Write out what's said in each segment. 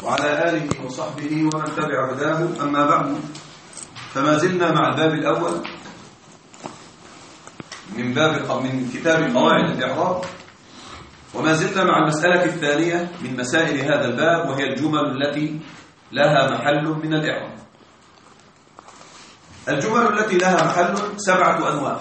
وعلى آله وصحبه ومن تبع هداه. أما بعد، فما زلنا مع الباب الأول من كتاب قواعد الإعراب، وما زلنا مع المسألة الثانية من مسائل هذا الباب، وهي الجمل التي لها محل من الإعراب. الجمل التي لها محل 7 أنواع.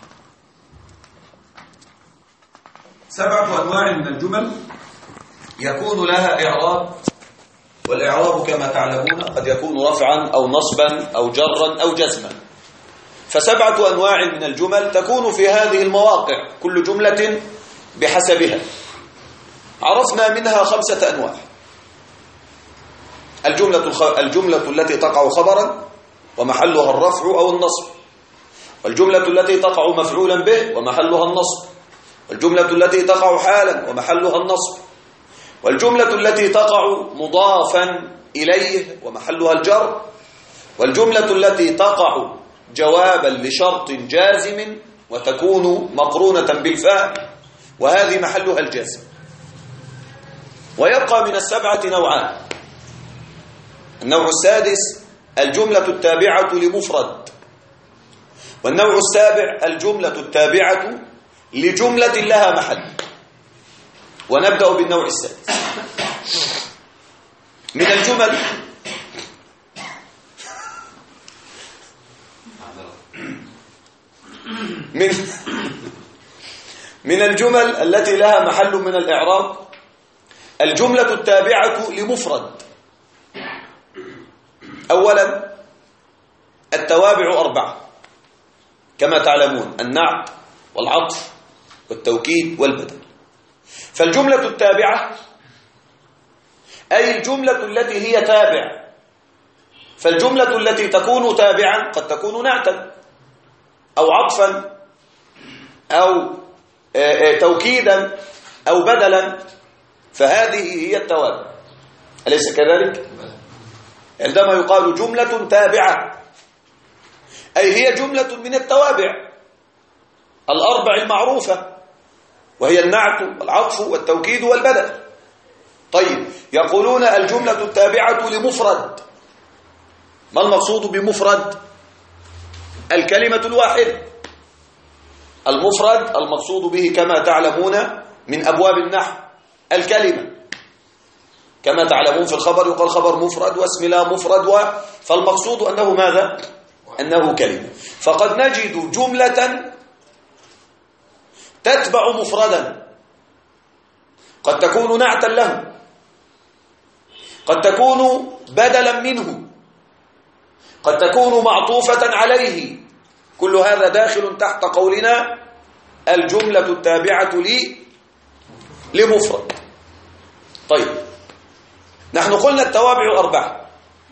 7 أنواع من الجمل يكون لها إعراب، والإعراب كما تعلمون قد يكون رفعا أو نصبا أو جرا أو جزما. ف7 أنواع من الجمل تكون في هذه المواقع، كل جملة بحسبها. عرفنا منها 5 أنواع. الجملة التي تقع خبرا ومحلها الرفع أو النصب، والجملة التي تقع مفعولا به ومحلها النصب، والجملة التي تقع حالا ومحلها النصب، والجملة التي تقع مضافا إليه ومحلها الجر، والجملة التي تقع جوابا لشرط جازم وتكون مقرونة بالفاء، وهذه محلها الجازم. ويبقى من 7 نوعان. النوع السادس الجملة التابعة لمفرد، والنوع السابع الجملة التابعة لجملة لها محل. ونبدأ بالنوع السادس من الجمل. من الجمل التي لها محل من الإعراب الجملة التابعة لمفرد. أولا التوابع 4 كما تعلمون: النعت والعطف والتوكيد والبدل. فالجملة التابعة أي الجملة التي هي تابع. فالجملة التي تكون تابعا قد تكون نعتا أو عطفا أو توكيدا أو بدلا، فهذه هي التوابع. أليس كذلك؟ عندما يقال جملة تابعة أي هي جملة من التوابع 4 المعروفة، وهي النعت والعطف والتوكيد والبدل. طيب، يقولون الجملة التابعة لمفرد. ما المقصود بمفرد؟ الكلمة الواحدة. المفرد المقصود به كما تعلمون من أبواب النحو الكلمة. كما تعلمون في الخبر يقال خبر مفرد واسم لا مفرد، فالمقصود أنه ماذا؟ أنه كلمة. فقد نجد جملة تتبع مفردا، قد تكون نعتا له، قد تكون بدلا منه، قد تكون معطوفة عليه. كل هذا داخل تحت قولنا الجملة التابعة لمفرد. طيب، نحن قلنا التوابع 4: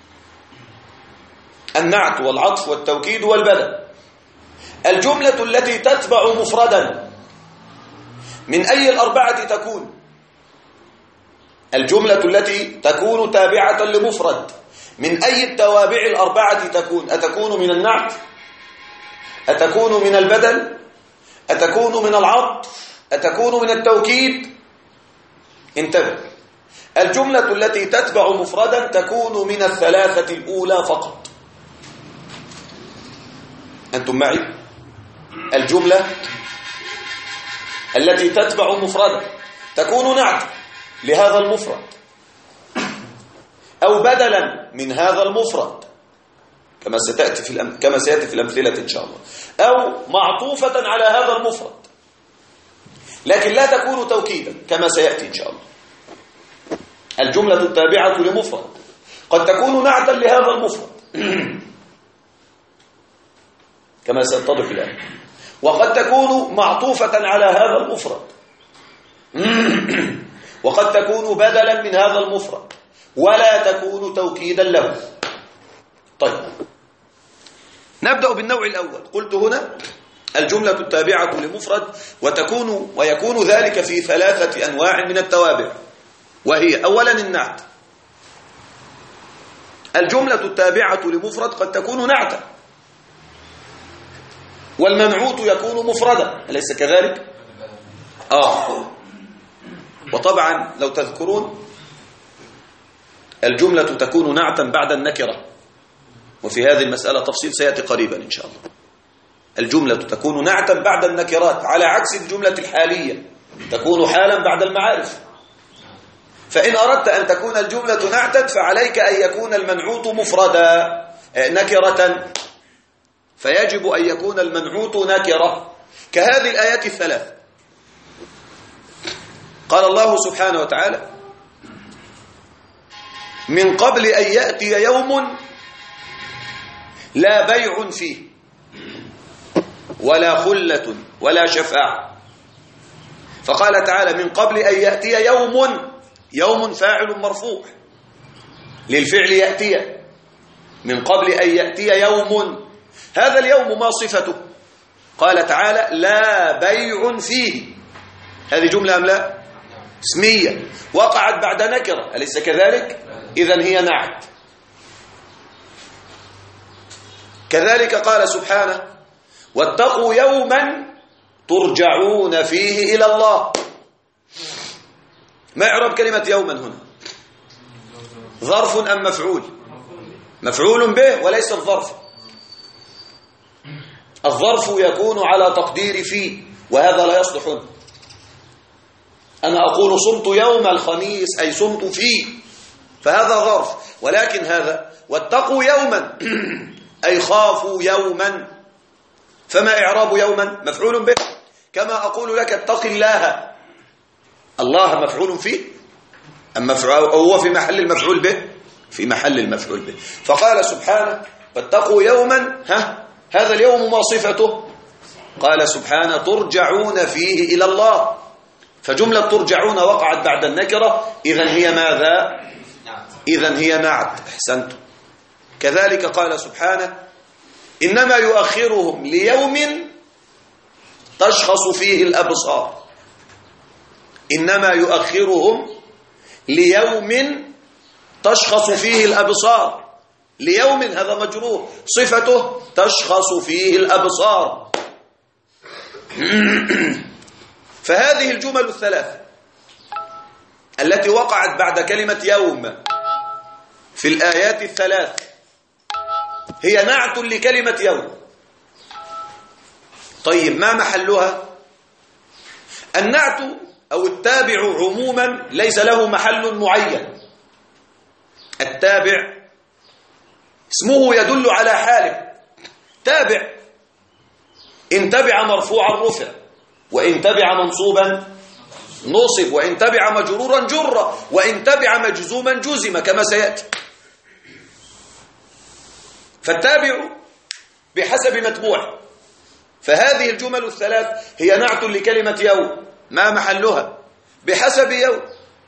النعت والعطف والتوكيد والبدل. الجملة التي تتبع مفردا من أي 4 تكون؟ الجملة التي تكون تابعة لمفرد من أي التوابع 4 تكون؟ أتكون من النعت؟ أتكون من البدل؟ أتكون من العطف؟ أتكون من التوكيد؟ انتبه، الجملة التي تتبع مفردا تكون من 3 الأولى فقط. أنتم معي؟ الجملة التي تتبع مفردا تكون نعت لهذا المفرد، أو بدلا من هذا المفرد كما سيأتي في الأمثلة إن شاء الله، أو معطوفة على هذا المفرد، لكن لا تكون توكيدا كما سيأتي إن شاء الله. الجملة التابعة لمفرد قد تكون نعتا لهذا المفرد كما سيتضح الآن، وقد تكون معطوفة على هذا المفرد، وقد تكون بدلا من هذا المفرد، ولا تكون توكيدا له. طيب، نبدأ بالنوع الأول. قلت هنا الجملة التابعة لمفرد ويكون ذلك في 3 أنواع من التوابع، وهي: أولا النعت. الجملة التابعة لمفرد قد تكون نعتا، والمنعوت يكون مفردا، أليس كذلك؟ وطبعا لو تذكرون الجملة تكون نعتا بعد النكرة، وفي هذه المسألة تفصيل سيأتي قريبا إن شاء الله. الجملة تكون نعتا بعد النكرات على عكس الجملة الحالية تكون حالا بعد المعارف. فإن أردت أن تكون الجملة نعتا فعليك أن يكون المنعوت مفردا نكرة، فيجب أن يكون المنعوت نكرة كهذه الآيات الثلاث. قال الله سبحانه وتعالى: من قبل أن يأتي يوم لا بيع فيه ولا خلة ولا شفاعة. فقال تعالى: من قبل أن يأتي يوم فاعل مرفوع للفعل يأتي، من قبل أن يأتي يوم، هذا اليوم ما صفته؟ قال تعالى: لا بيع فيه. هذه جملة أم لا؟ اسمية وقعت بعد نكرة، أليس كذلك؟ إذن هي نعت. كذلك قال سبحانه: واتقوا يوما ترجعون فيه إلى الله. ما إعراب كلمة يوما هنا؟ ظرف أم مفعول؟ مفعول به وليس الظرف. الظرف يكون على تقدير فيه، وهذا لا يصلح هنا. أنا أقول صمت يوم الخميس أي صمت فيه، فهذا ظرف. ولكن هذا واتقوا يوما أي خافوا يوما، فما إعراب يوما؟ مفعول به. كما أقول لك اتق الله، الله مفعول فيه أم هو في محل المفعول به؟ في محل المفعول به. فقال سبحانه: واتقوا يوما، هذا اليوم ما صفته؟ قال سبحانه: ترجعون فيه إلى الله. فجملة ترجعون وقعت بعد النكرة، إذن هي ماذا؟ إذن هي نعت. أحسنتم. كذلك قال سبحانه: إنما يؤخرهم ليوم تشخص فيه الأبصار. إنما يؤخرهم ليوم تشخص فيه الأبصار. ليوم هذا مجرور، صفته تشخص فيه الأبصار. فهذه الجمل الثلاث التي وقعت بعد كلمة يوم في الآيات الثلاث هي نعت لكلمة يوم. طيب، ما محلها؟ النعت أو التابع عموما ليس له محل معين. التابع اسمه يدل على حاله. تابع إن تبع مرفوعا رفع، وإن تبع منصوبا نصب، وإن تبع مجرورا جر، وإن تبع مجزوما جزم كما سيأتي. فالتابع بحسب متبوعه. فهذه الجمل الثلاث هي نعت لكلمة يوم. ما محلها؟ بحسب يوم.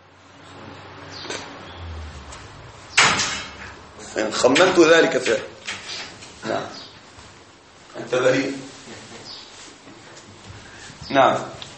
خمنت ذلك فعلا. نعم، أنت بريء. نعم.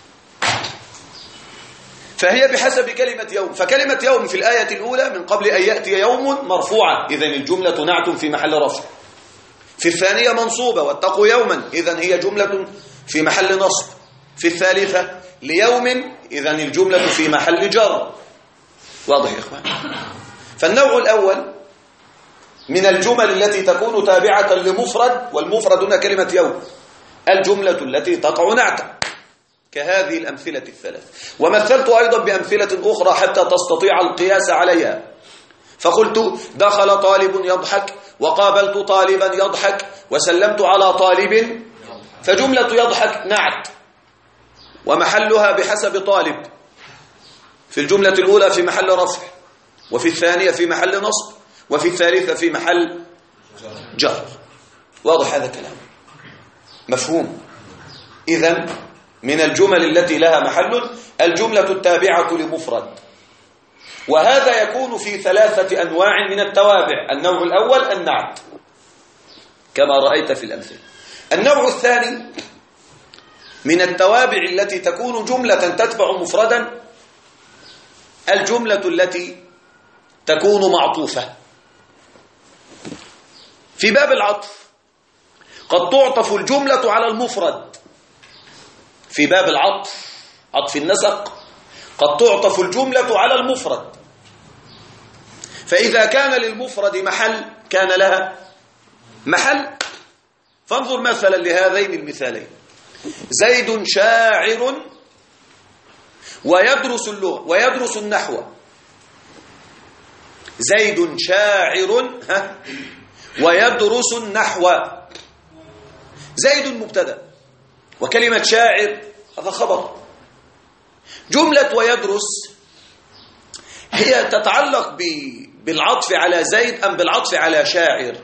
فهي بحسب كلمة يوم. فكلمة يوم في الآية الأولى من قبل أن يأتي يوم مرفوعة، إذن الجملة نعت في محل رفع. في الثانية منصوبة، واتقوا يوما، إذن هي جملة في محل نصب. في الثالثة ليوم، إذن الجملة في محل جر. واضح يا إخوان؟ فالنوع الأول من الجمل التي تكون تابعة لمفرد، والمفرد هنا كلمة يوم، الجملة التي تقع نعتا كهذه الأمثلة الثلاث. ومثلت أيضا بأمثلة أخرى حتى تستطيع القياس عليها. فقلت: دخل طالب يضحك، وقابلت طالبا يضحك، وسلمت على طالب. فجملة يضحك نعت، ومحلها بحسب طالب. في الجملة الأولى في محل رفع، وفي الثانية في محل نصب، وفي الثالثة في محل جر. واضح هذا الكلام؟ مفهوم؟ إذن من الجمل التي لها محل الجملة التابعة لمفرد. وهذا يكون في ثلاثة أنواع من التوابع. النوع الأول النعت كما رأيت في الأمثلة. النوع الثاني من التوابع التي تكون جملة تتبع مفردا الجملة التي تكون معطوفة. في باب العطف قد تعطف الجملة على المفرد. في باب العطف، عطف النسق، قد تعطف الجملة على المفرد. فإذا كان للمفرد محل كان لها محل. فانظر مثلا لهذين المثالين: زيد شاعر ويدرس اللغة ويدرس النحو. زيد شاعر ويدرس النحو. زيد مبتدأ وكلمة شاعر هذا خبر. جملة ويدرس هي تتعلق بالعطف على زيد أم بالعطف على شاعر؟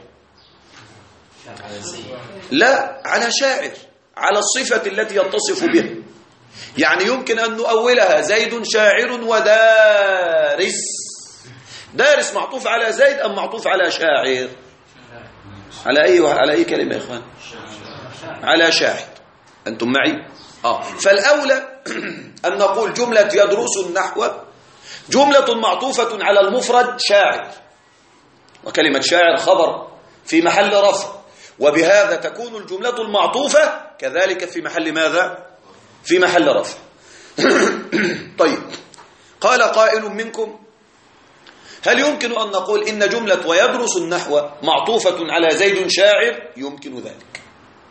لا، على شاعر، على الصفة التي يتصف بها. يعني يمكن أن نؤولها زيد شاعر ودارس. دارس معطوف على زيد أم معطوف على شاعر؟ على أي كلمة يا إخوان؟ على شاعر. أنتم معي؟ فالأولى أن نقول جملة يدرس النحو جملة معطوفة على المفرد شاعر، وكلمة شاعر خبر في محل رفع، وبهذا تكون الجملة المعطوفة كذلك في محل ماذا؟ في محل رفع. طيب، قال قائل منكم: هل يمكن أن نقول إن جملة ويدرس النحو معطوفة على زيد شاعر؟ يمكن ذلك،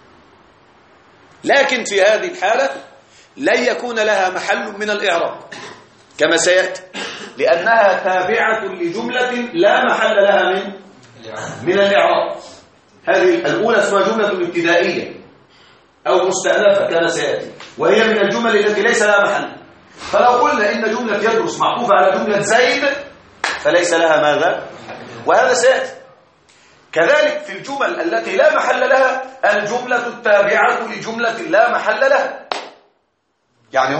لكن في هذه الحالة لن يكون لها محل من الإعراب كما سيأتي، لأنها تابعة لجملة لا محل لها من الإعراب. هذه الأولى اسمها جملة ابتدائية أو مستأنفة كما سيأتي، وهي من الجمل التي ليس لها محل. فلو قلنا إن جملة يدرس معطوفة على جملة زيد فليس لها ماذا؟ وهذا سيأتي. كذلك في الجمل التي لا محل لها الجملة التابعة لجملة لا محل لها. يعني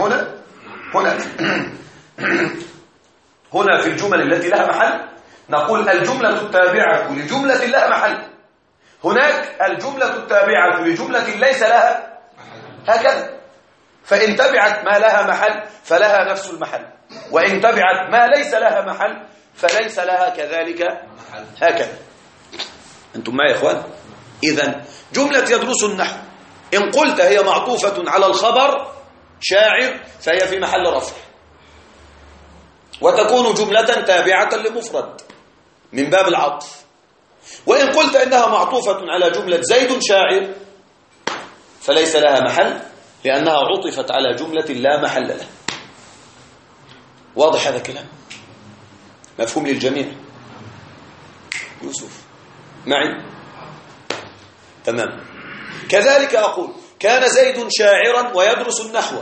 هنا في الجمل التي لها محل نقول الجملة التابعة لجملة لها محل، هناك الجملة التابعة لجملة ليس لها، هكذا. فإن تبعت ما لها محل فلها نفس المحل، وإن تبعت ما ليس لها محل فليس لها كذلك، هكذا. أنتم معي يا إخوان؟ إذن جملة يدرس النحو إن قلت هي معطوفة على الخبر شاعر فهي في محل رفع، وتكون جملة تابعة لمفرد من باب العطف. وإن قلت إنها معطوفة على جملة زيد شاعر فليس لها محل، لأنها عطفت على جملة لا محل لها. واضح هذا الكلام؟ مفهوم للجميع؟ يوسف معي؟ تمام. كذلك أقول كان زيد شاعرا ويدرس النحو.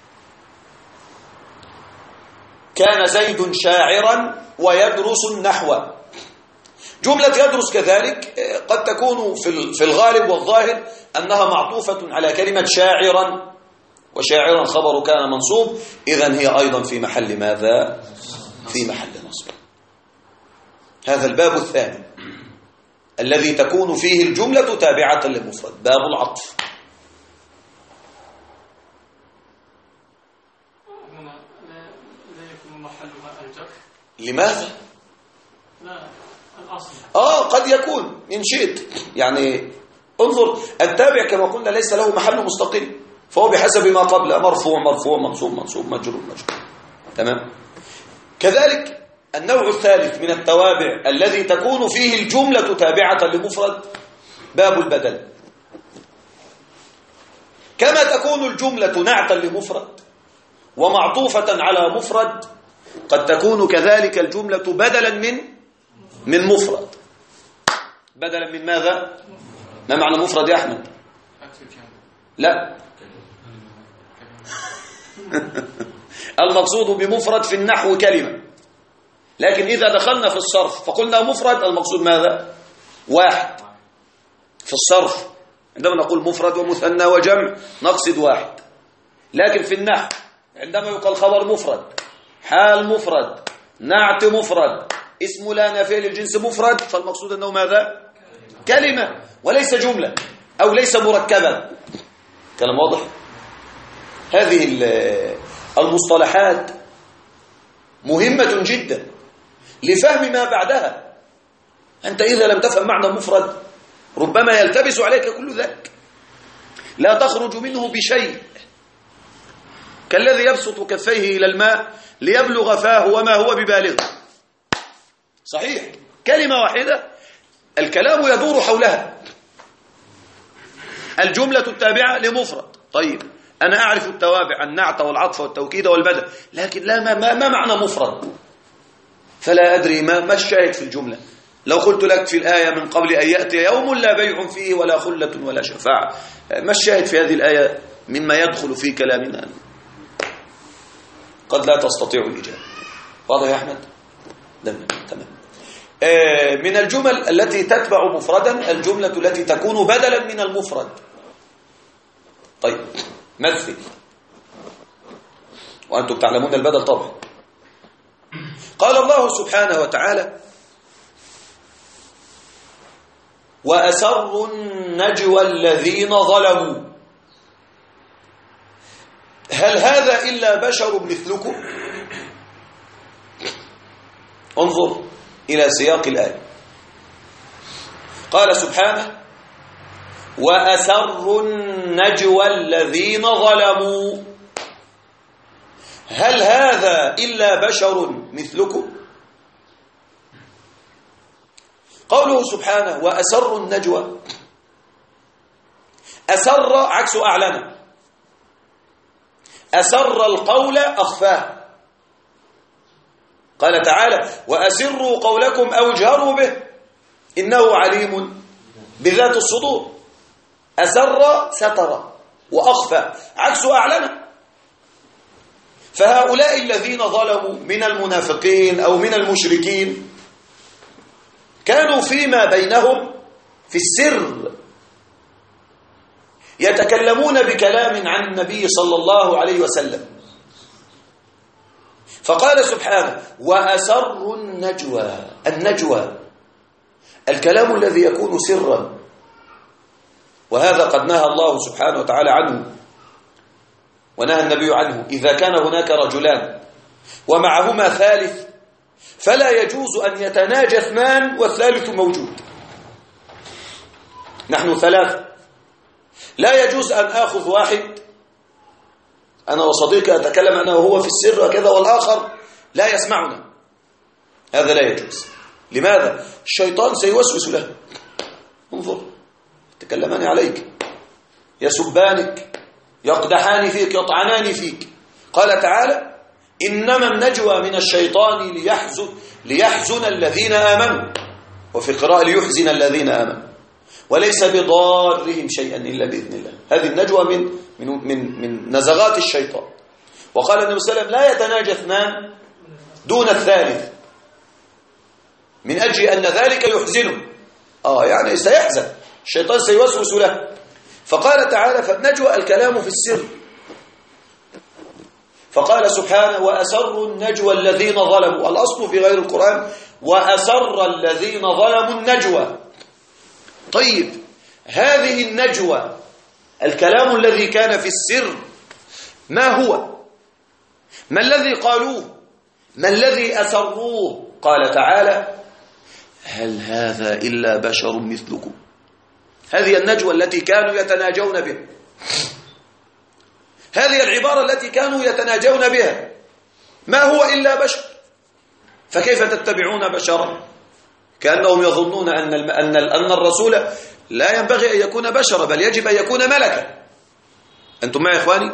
كان زيد شاعرا ويدرس النحو. جملة يدرس كذلك قد تكون في الغالب والظاهر أنها معطوفة على كلمة شاعرا، وشاعرا خبر كان منصوب، إذن هي أيضا في محل ماذا؟ في محل نصب. هذا الباب الثاني الذي تكون فيه الجملة تابعة للمفرد، باب العطف. لا يكون محلها الجر. لماذا؟ لا، الأصل. قد يكون إن شئت. يعني انظر، التابع كما قلنا ليس له محل مستقل، فهو بحسب ما قبل، مرفوع مرفوع، منصوب منصوب، مجرور مجرور. تمام. كذلك النوع الثالث من التوابع الذي تكون فيه الجملة تابعة لمفرد باب البدل. كما تكون الجملة نعتا لمفرد ومعطوفة على مفرد، قد تكون كذلك الجملة بدلا من مفرد. بدلا من ماذا؟ ما معنى مفرد يا أحمد؟ لا. المقصود بمفرد في النحو كلمة، لكن إذا دخلنا في الصرف فقلنا مفرد، المقصود ماذا؟ واحد. في الصرف عندما نقول مفرد ومثنى وجمع نقصد واحد، لكن في النحو عندما يقال خبر مفرد، حال مفرد، نعت مفرد، اسم لا نافع للجنس مفرد، فالمقصود أنه ماذا؟ كلمة وليس جملة أو ليس مركبا. كلام واضح؟ هذه المصطلحات مهمة جدا لفهم ما بعدها. أنت إذا لم تفهم معنى مفرد ربما يلتبس عليك كل ذلك، لا تخرج منه بشيء، كالذي يبسط كفيه إلى الماء ليبلغ فاه وما هو ببالغ. صحيح، كلمة واحدة الكلام يدور حولها، الجملة التابعة لمفرد. طيب أنا أعرف التوابع، النعت والعطف والتوكيد والبدل، لكن لا ما معنى مفرد؟ فلا أدري ما الشاهد في الجملة. لو قلت لك في الآية من قبل أن يأتي يوم لا بيع فيه ولا خلة ولا شفاعة، ما الشاهد في هذه الآية مما يدخل في كلامنا؟ قد لا تستطيع الإجابة. واضح يا أحمد؟ تمام. من الجمل التي تتبع مفردا الجملة التي تكون بدلا من المفرد. طيب مثل، وأنتم تعلمون البدل طبعا. قال الله سبحانه وتعالى: وأسروا النجوى الذين ظلموا هل هذا إلا بشر مثلكم؟ انظر إلى سياق الآية. قال سبحانه: وأسروا النجوى الذين ظلموا هل هذا إلا بشر مثلكم؟ قوله سبحانه وأسروا النجوى، أسر عكس أعلن، أسر القول أخفاه. قال تعالى: وأسروا قولكم أو اجهروا به إنه عليم بذات الصدور. أسر ستر وأخفى عكس أعلن. فهؤلاء الذين ظلموا من المنافقين أو من المشركين كانوا فيما بينهم في السر يتكلمون بكلام عن النبي صلى الله عليه وسلم. فقال سبحانه: وأسروا النجوى الكلام الذي يكون سرا، وهذا قد نهى الله سبحانه وتعالى عنه ونهى النبي عنه. إذا كان هناك رجلان ومعهما ثالث فلا يجوز أن يتناجى اثنان والثالث موجود. نحن ثلاثة، لا يجوز أن آخذ واحد أنا وصديقي أتكلم أنا وهو في السر وكذا والآخر لا يسمعنا، هذا لا يجوز. لماذا؟ الشيطان سيوسوس له. انظر، يتكلمان عليك، يسبانك، يقدحان فيك، يطعنان فيك. قال تعالى: إنما النجوى من الشيطان ليحزن الذين آمنوا، وفي قراءة ليحزن الذين آمنوا، وليس بضارهم شيئا إلا بإذن الله. هذه النجوى من نزغات الشيطان. وقال النبي صلى الله عليه وسلم: لا يتناجى اثنان دون الثالث من أجل أن ذلك يحزنه. يعني سيحزن، الشيطان سيوسوس له. فقال تعالى: فالنجوى الكلام في السر. فقال سبحانه: وأسروا النجوى الذين ظلموا. الأصل في غير القرآن: وأسر الذين ظلموا النجوى. طيب هذه النجوى الكلام الذي كان في السر ما هو؟ ما الذي قالوه؟ ما الذي أسروه؟ قال تعالى: هل هذا إلا بشر مثلكم. هذه النجوى التي كانوا يتناجون بها، هذه العبارة التي كانوا يتناجون بها، ما هو إلا بشر. فكيف تتبعون بشرا؟ كأنهم يظنون أن الرسول لا ينبغي أن يكون بشرا، بل يجب أن يكون ملكا. أنتم معي يا إخواني؟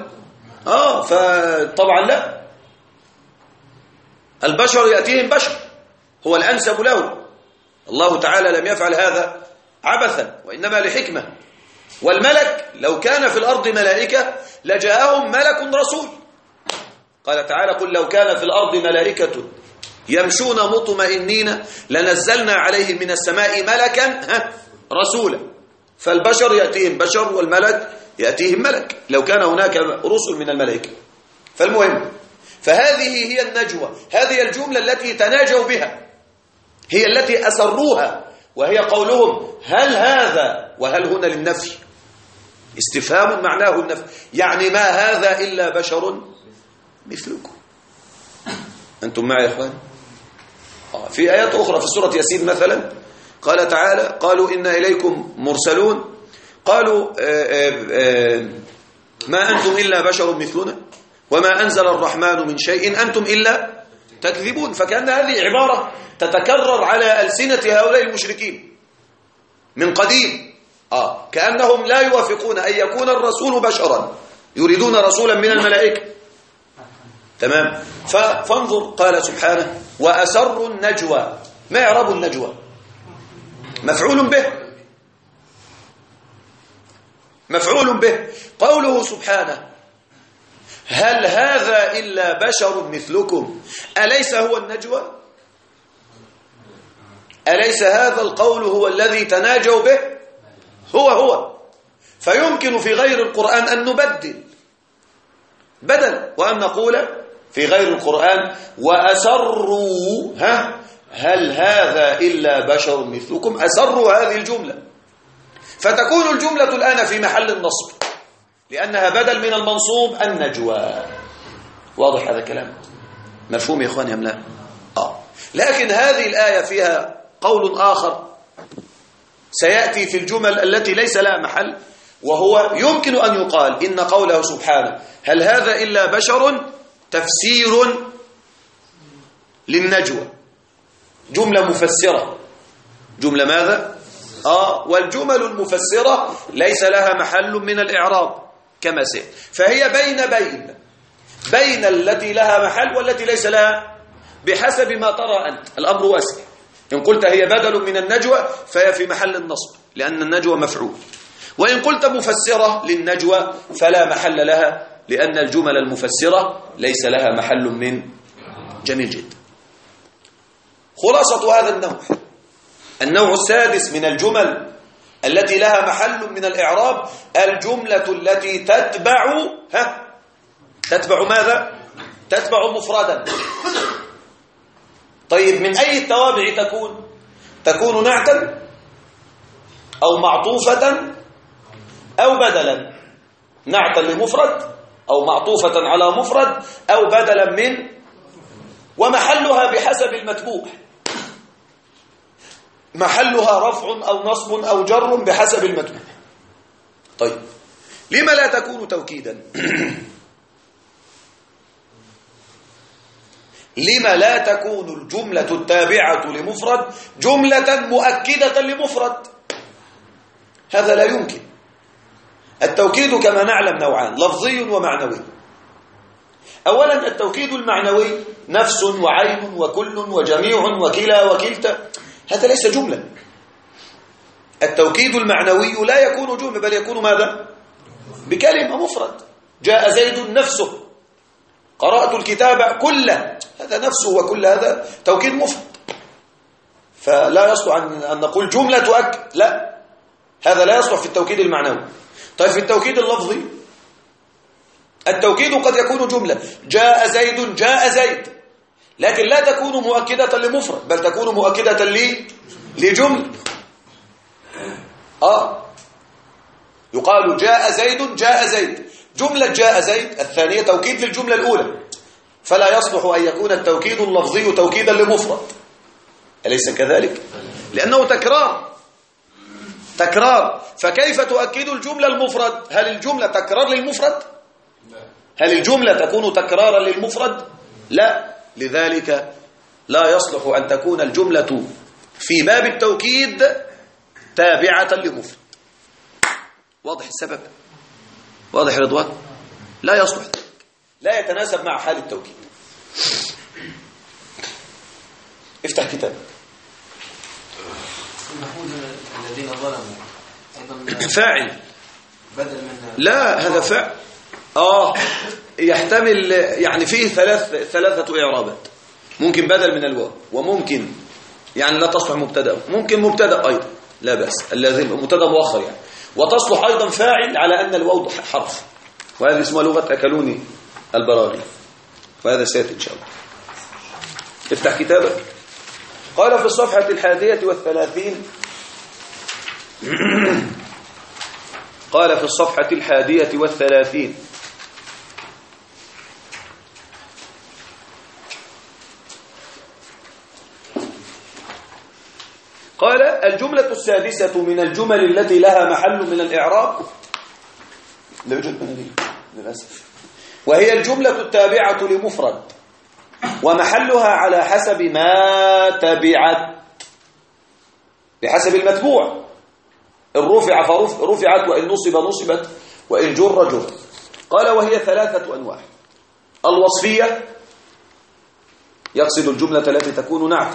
فطبعا لا، البشر يأتيهم بشر هو الأنسب له. الله تعالى لم يفعل هذا عبثا وإنما لحكمة. والملك لو كان في الأرض ملائكة لجاءهم ملك رسول. قال تعالى: قل لو كان في الأرض ملائكة يمشون مطمئنين لنزلنا عليهم من السماء ملكا رسولا. فالبشر يأتيهم بشر والملك يأتيهم ملك لو كان هناك رسل من الملائكة. فالمهم، فهذه هي النجوى، هذه الجملة التي تناجوا بها هي التي أسروها، وهي قولهم هل هذا، وهل هنا للنفي، استفهام معناه النفي، يعني ما هذا إلا بشر مثلكم. أنتم معي يا إخوان؟ في آيات أخرى في سورة ياسين مثلا قال تعالى: قالوا إنا إليكم مرسلون قالوا ما أنتم إلا بشر مثلنا وما أنزل الرحمن من شيء أنتم إلا تكذبون. فكأن هذه عبارة تتكرر على ألسنة هؤلاء المشركين من قديم. كأنهم لا يوافقون أن يكون الرسول بشرا، يريدون رسولا من الملائكة. تمام. فانظر، قال سبحانه وأسروا النجوى. ما إعراب النجوى؟ مفعول به، مفعول به. قوله سبحانه هل هذا إلا بشر مثلكم أليس هو النجوى؟ أليس هذا القول هو الذي تناجوا به؟ هو. فيمكن في غير القرآن أن نبدل بدل وأن نقول في غير القرآن وأسروا هل هذا إلا بشر مثلكم. أسروا هذه الجملة، فتكون الجملة الآن في محل النصب لأنها بدل من المنصوب النجوى. واضح هذا الكلام؟ مفهوم يا إخواني أم لا؟ لكن هذه الآية فيها قول آخر سيأتي في الجمل التي ليس لها محل، وهو يمكن أن يقال إن قوله سبحانه هل هذا إلا بشر تفسير للنجوى، جملة مفسرة. جملة ماذا؟ والجمل المفسرة ليس لها محل من الإعراب كما سيأتي، فهي بين التي لها محل والتي ليس لها بحسب ما ترى أنت. الأمر واسع. إن قلت هي بدل من النجوى فهي في محل النصب لأن النجوى مفعول، وإن قلت مفسرة للنجوى فلا محل لها لأن الجمل المفسرة ليس لها محل من. جميل جدا. خلاصة هذا النوع السادس من الجمل التي لها محل من الإعراب الجملة التي تتبع ماذا؟ تتبع مفردا. طيب من أي التوابع تكون نعتا أو معطوفة أو بدلا. نعتا لمفرد أو معطوفة على مفرد أو بدلا من، ومحلها بحسب المتبوع، محلها رفع أو نصب أو جر بحسب المتبوع. طيب لما لا تكون توكيدا؟ لما لا تكون الجملة التابعة لمفرد جملة مؤكدة لمفرد؟ هذا لا يمكن. التوكيد كما نعلم نوعان، لفظي ومعنوي. أولا التوكيد المعنوي نفس وعين وكل وجميع وكلا وكلتا، هذا ليس جملة. التوكيد المعنوي لا يكون جملة بل يكون ماذا؟ بكلمة مفرد. جاء زيد نفسه، قرأت الكتاب كله، هذا نفسه وكل، هذا توكيد مفرد. فلا يصلح أن نقول جملة تؤكد، لا، هذا لا يصلح في التوكيد المعنوي. طيب في التوكيد اللفظي التوكيد قد يكون جملة، جاء زيد جاء زيد، لكن لا تكون مؤكدة لمفرد بل تكون مؤكدة لجملة. يقال جاء زيد جاء زيد، جملة جاء زيد الثانية توكيد للجملة الأولى، فلا يصلح أن يكون التوكيد اللفظي توكيدا لمفرد. أليس كذلك؟ لأنه تكرار. فكيف تؤكد الجملة المفرد؟ هل الجملة تكرار للمفرد؟ هل الجملة تكون تكرارا للمفرد؟ لا. لذلك لا يصلح أن تكون الجملة في باب التوكيد تابعة لمفرد. واضح السبب؟ واضح رضوان؟ لا يصلح، لا يتناسب مع حال التوكيد. افتح كتاب. الذين ظلموا فاعل بدل من، لا هذا فعل يحتمل يعني فيه ثلاثة إعرابات. ممكن بدل من الواو، وممكن يعني لا تصلح مبتدا، ممكن مبتدا أيضا لا بأس، الذي مبتدا مؤخر يعني، وتصلح أيضا فاعل على أن الواو حرف، وهذه اسمها لغة أكلوني البراغي، وهذا سيأتي إن شاء الله. افتح كتابك. قال في الصفحة 31 قال في الصفحة 31 قال الجملة السادسة من الجمل التي لها محل من الإعراب، لا يوجد مناديل للأسف، وهي الجملة التابعة لمفرد. ومحلها على حسب ما تبعت، بحسب المتبوع. إن رفع فرفعت، وإن نصب نصبت، وإن جر جر. قال وهي 3 أنواع. الوصفية يقصد الجملة التي تكون نعت.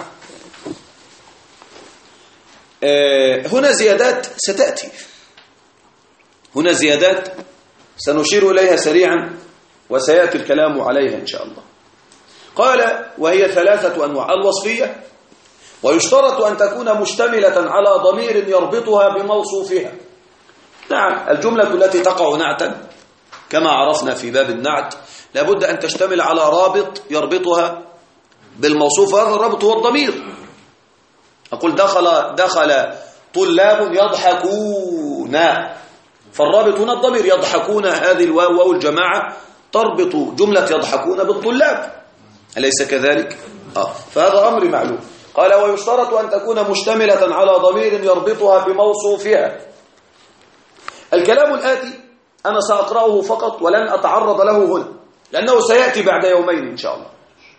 هنا زيادات ستأتي، هنا زيادات سنشير إليها سريعا وسيأتي الكلام عليها إن شاء الله. قال وهي 3 أنواع. الوصفية، ويشترط أن تكون مشتملة على ضمير يربطها بموصوفها. نعم، الجملة التي تقع نعتا كما عرفنا في باب النعت لابد أن تشتمل على رابط يربطها بالموصوف، هذا الرابط هو الضمير. أقول دخل طلاب يضحكون، فالرابط هنا الضمير، يضحكون هذه الواو واو الجماعة تربط جملة يضحكون بالطلاب، أليس كذلك؟ فهذا أمر معلوم. قال ويشترط أن تكون مشتملة على ضمير يربطها بموصوفها. الكلام الآتي أنا سأقرأه فقط ولن أتعرض له هنا، لأنه سيأتي بعد يومين إن شاء الله،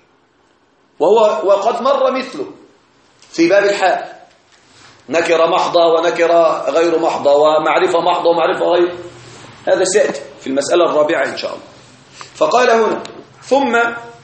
وقد مر مثله في باب الحال، نكرة محضة ونكرة غير محضة، ومعرفة محضة ومعرفة غير، هذا سيأتي في المسألة الرابعة إن شاء الله. فقال هنا ثم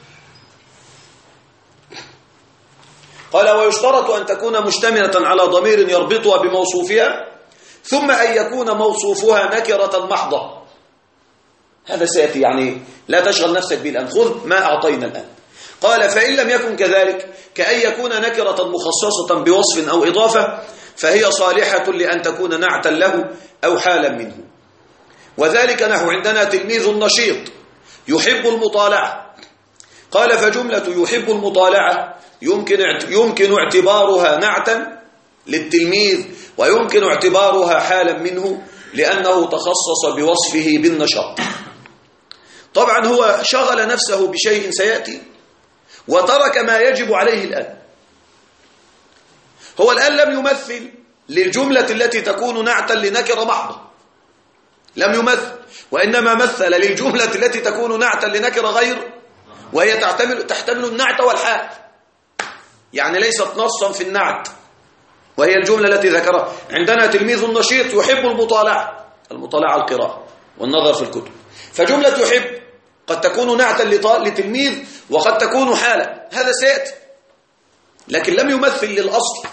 قال ويشترط أن تكون مشتملة على ضمير يربطها بموصوفها، ثم أن يكون موصوفها نكرة محضة. هذا سيأتي، يعني لا تشغل نفسك به الآن، خذ ما أعطينا الآن. قال فإن لم يكن كذلك، كأن يكون نكرة مخصصة بوصف أو إضافة، فهي صالحة لأن تكون نعتا له أو حالا منه. وذلك نحو عندنا تلميذ نشيط يحب المطالعة. قال فجملة يحب المطالعة يمكن اعتبارها نعتا للتلميذ، ويمكن اعتبارها حالا منه لأنه تخصص بوصفه بالنشاط. طبعا هو شغل نفسه بشيء سيأتي وترك ما يجب عليه الآن. هو الآن لم يمثل للجملة التي تكون نعتا لنكرة محضة، لم يمثل، وإنما مثل للجملة التي تكون نعتا لنكرة غير، وهي تحتمل النعت والحال، يعني ليست نصا في النعت، وهي الجملة التي ذكرها عندنا تلميذ نشيط يحب المطالعة، القراءة والنظر في الكتب. فجملة يحب قد تكون نعتا لتلميذ وقد تكون حالا، هذا سيأتي، لكن لم يمثل للأصل،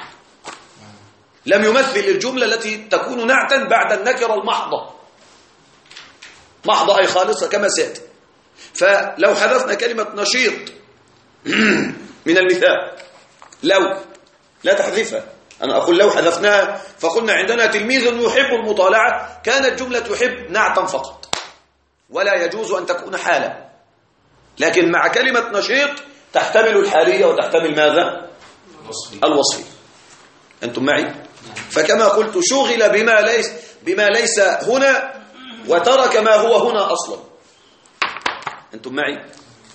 لم يمثل للجملة التي تكون نعتا بعد النكرة المحضة، محضة أي خالصة كما سيأتي. فلو حذفنا كلمة نشيط من المثال، لو لا تحذفها، أنا أقول لو حذفناها فقلنا عندنا تلميذ يحب المطالعة، كانت جملة يحب نعتا فقط ولا يجوز أن تكون حالا، لكن مع كلمة نشيط تحتمل الحالية وتحتمل ماذا؟ الوصفي. أنتم معي؟ فكما قلت شغل بما ليس هنا وترك ما هو هنا أصلا. أنتم معي؟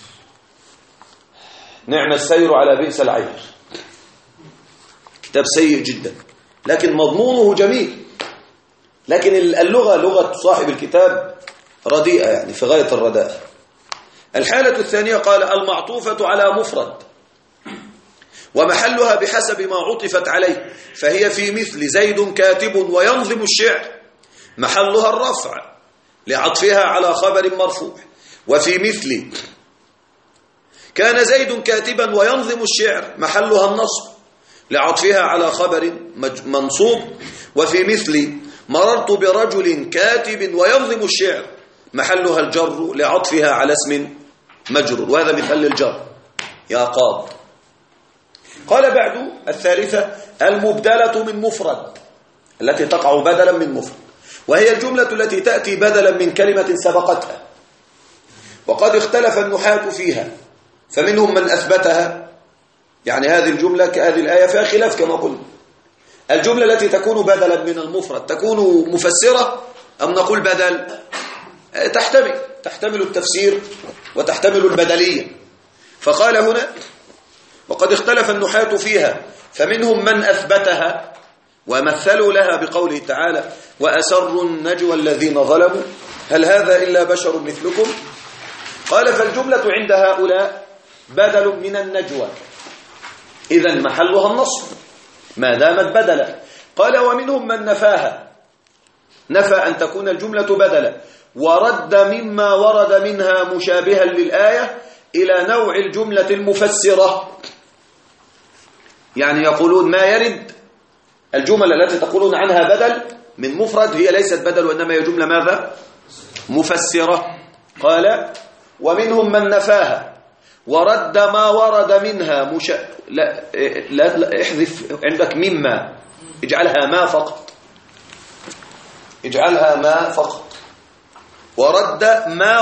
نعم السير على بئس العير، كتاب سيء جدا لكن مضمونه جميل، لكن اللغة لغة صاحب الكتاب رديئة، يعني في غاية الرداء. الحالة الثانية قال المعطوفة على مفرد ومحلها بحسب ما عطفت عليه، فهي في مثل زيد كاتب وينظم الشعر محلها الرفع لعطفها على خبر مرفوع، وفي مثل كان زيد كاتبا وينظم الشعر محلها النصب لعطفها على خبر منصوب، وفي مثل مررت برجل كاتب وينظم الشعر محلها الجر لعطفها على اسم مجرور، وهذا مثال للجر يا قاض. قال بعد الثالثة المبدلة من مفرد، التي تقع بدلا من مفرد، وهي الجملة التي تأتي بدلا من كلمة سبقتها، وقد اختلف النحاة فيها، فمنهم من أثبتها، يعني هذه الجملة كهذه الآية فيها خلاف كما قلنا. الجملة التي تكون بدلا من المفرد تكون مفسرة أم نقول بدل؟ تحتمل التفسير وتحتمل البدلية. فقال هنا وقد اختلف النحاة فيها، فمنهم من أثبتها ومثلوا لها بقوله تعالى وأسروا النجوى الذين ظلموا هل هذا إلا بشر مثلكم. قال فالجملة عند هؤلاء بدل من النجوى، إذن محلها النصب ما دامت بدلا. قال ومنهم من نفاها، نفى أن تكون الجملة بدلا، ورد مما ورد منها مشابها للآية إلى نوع الجملة المفسرة. يعني يقولون ما يرد الجمل التي تقولون عنها بدل من مفرد هي ليست بدل وإنما هي جملة ماذا؟ مفسرة. قال ومنهم من نفاها ورد ما ورد منها لا احذف عندك مما، اجعلها ما فقط، اجعلها ما فقط. ورد ما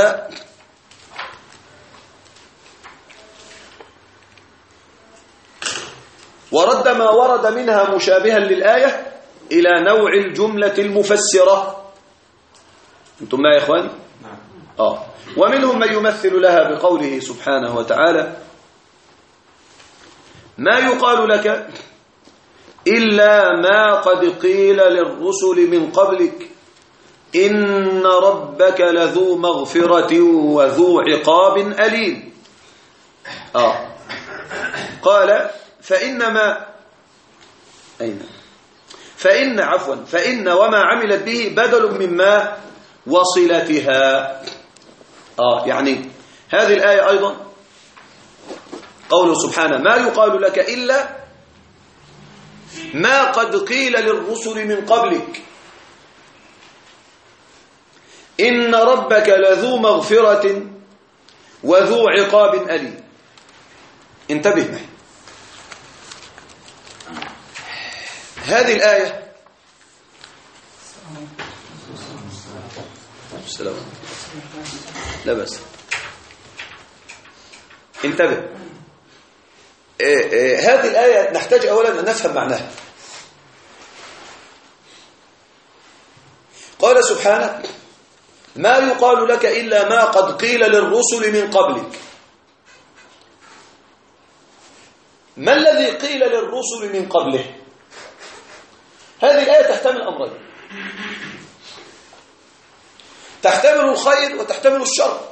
ورد منها مشابها للآية إلى نوع الجملة المفسرة. أنتم ما يا إخواني؟ ومنهم من يمثل لها بقوله سبحانه وتعالى ما يقال لك إلا ما قد قيل للرسل من قبلك إن ربك لذو مغفرة وذو عقاب أليم. قال فإن وما عملت به بدل مما وصلتها. يعني هذه الآية أيضا قوله سبحانه ما يقال لك إلا ما قد قيل للرسل من قبلك إن ربك لذو مغفرة وذو عقاب أليم. انتبه معي، هذه الآية السلام لا بس انتبه. هذه الآية نحتاج أولا أن نفهم معناها. قال سبحانه ما يقال لك إلا ما قد قيل للرسل من قبلك. ما الذي قيل للرسل من قبله؟ هذه الآية تحتمل أمرين، تحتمل الخير وتحتمل الشر.